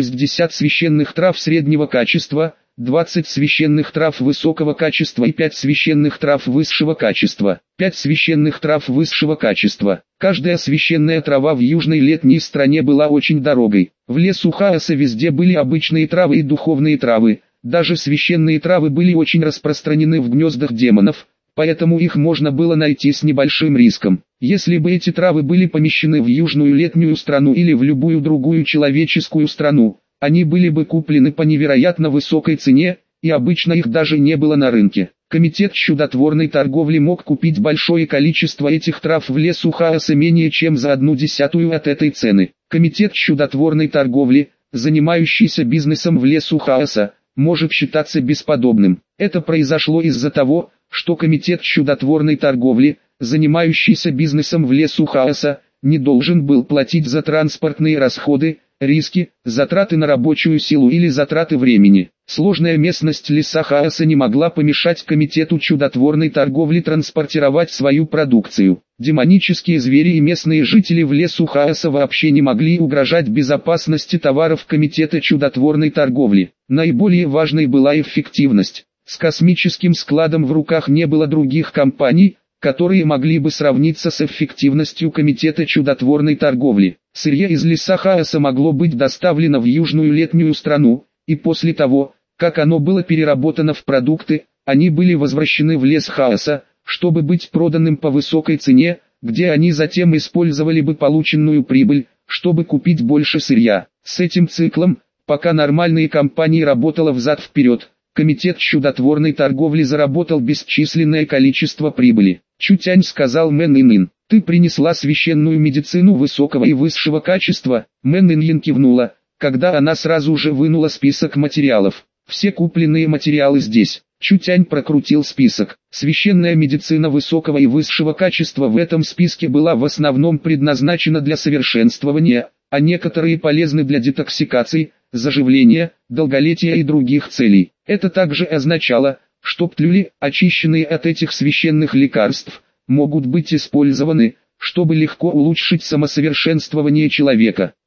60 священных трав среднего качества, 20 священных трав высокого качества и 5 священных трав высшего качества. 5 священных трав высшего качества. Каждая священная трава в южной летней стране была очень дорогой. В лесу Хаоса везде были обычные травы и духовные травы. Даже священные травы были очень распространены в гнездах демонов, поэтому их можно было найти с небольшим риском. Если бы эти травы были помещены в южную летнюю страну или в любую другую человеческую страну, они были бы куплены по невероятно высокой цене, и обычно их даже не было на рынке. Комитет чудотворной торговли мог купить большое количество этих трав в лесу Хаоса менее чем за 1/10 от этой цены. Комитет чудотворной торговли, занимающийся бизнесом в лесу Хаоса, может считаться бесподобным. Это произошло из-за того, что комитет чудотворной торговли, занимающийся бизнесом в лесу Хаоса, не должен был платить за транспортные расходы, риски, затраты на рабочую силу или затраты времени. Сложная местность леса Хаоса не могла помешать комитету чудотворной торговли транспортировать свою продукцию. Демонические звери и местные жители в лесу Хаоса вообще не могли угрожать безопасности товаров комитета чудотворной торговли. Наиболее важной была эффективность. С космическим складом в руках не было других компаний, которые могли бы сравниться с эффективностью комитета чудотворной торговли. Сырье из леса Хаоса могло быть доставлено в южную летнюю страну, и после того, как оно было переработано в продукты, они были возвращены в лес Хаоса, чтобы быть проданным по высокой цене, где они затем использовали бы полученную прибыль, чтобы купить больше сырья. С этим циклом, пока нормальные компании работала взад-вперед, комитет чудотворной торговли заработал бесчисленное количество прибыли. Чутянь сказал Мэн Инин: ты принесла священную медицину высокого и высшего качества. Мэн Инин кивнула, когда она сразу же вынула список материалов. Все купленные материалы здесь. Чутянь прокрутил список. Священная медицина высокого и высшего качества в этом списке была в основном предназначена для совершенствования, а некоторые полезны для детоксикации, заживления, долголетия и других целей. Это также означало, что птюли, очищенные от этих священных лекарств, могут быть использованы, чтобы легко улучшить самосовершенствование человека.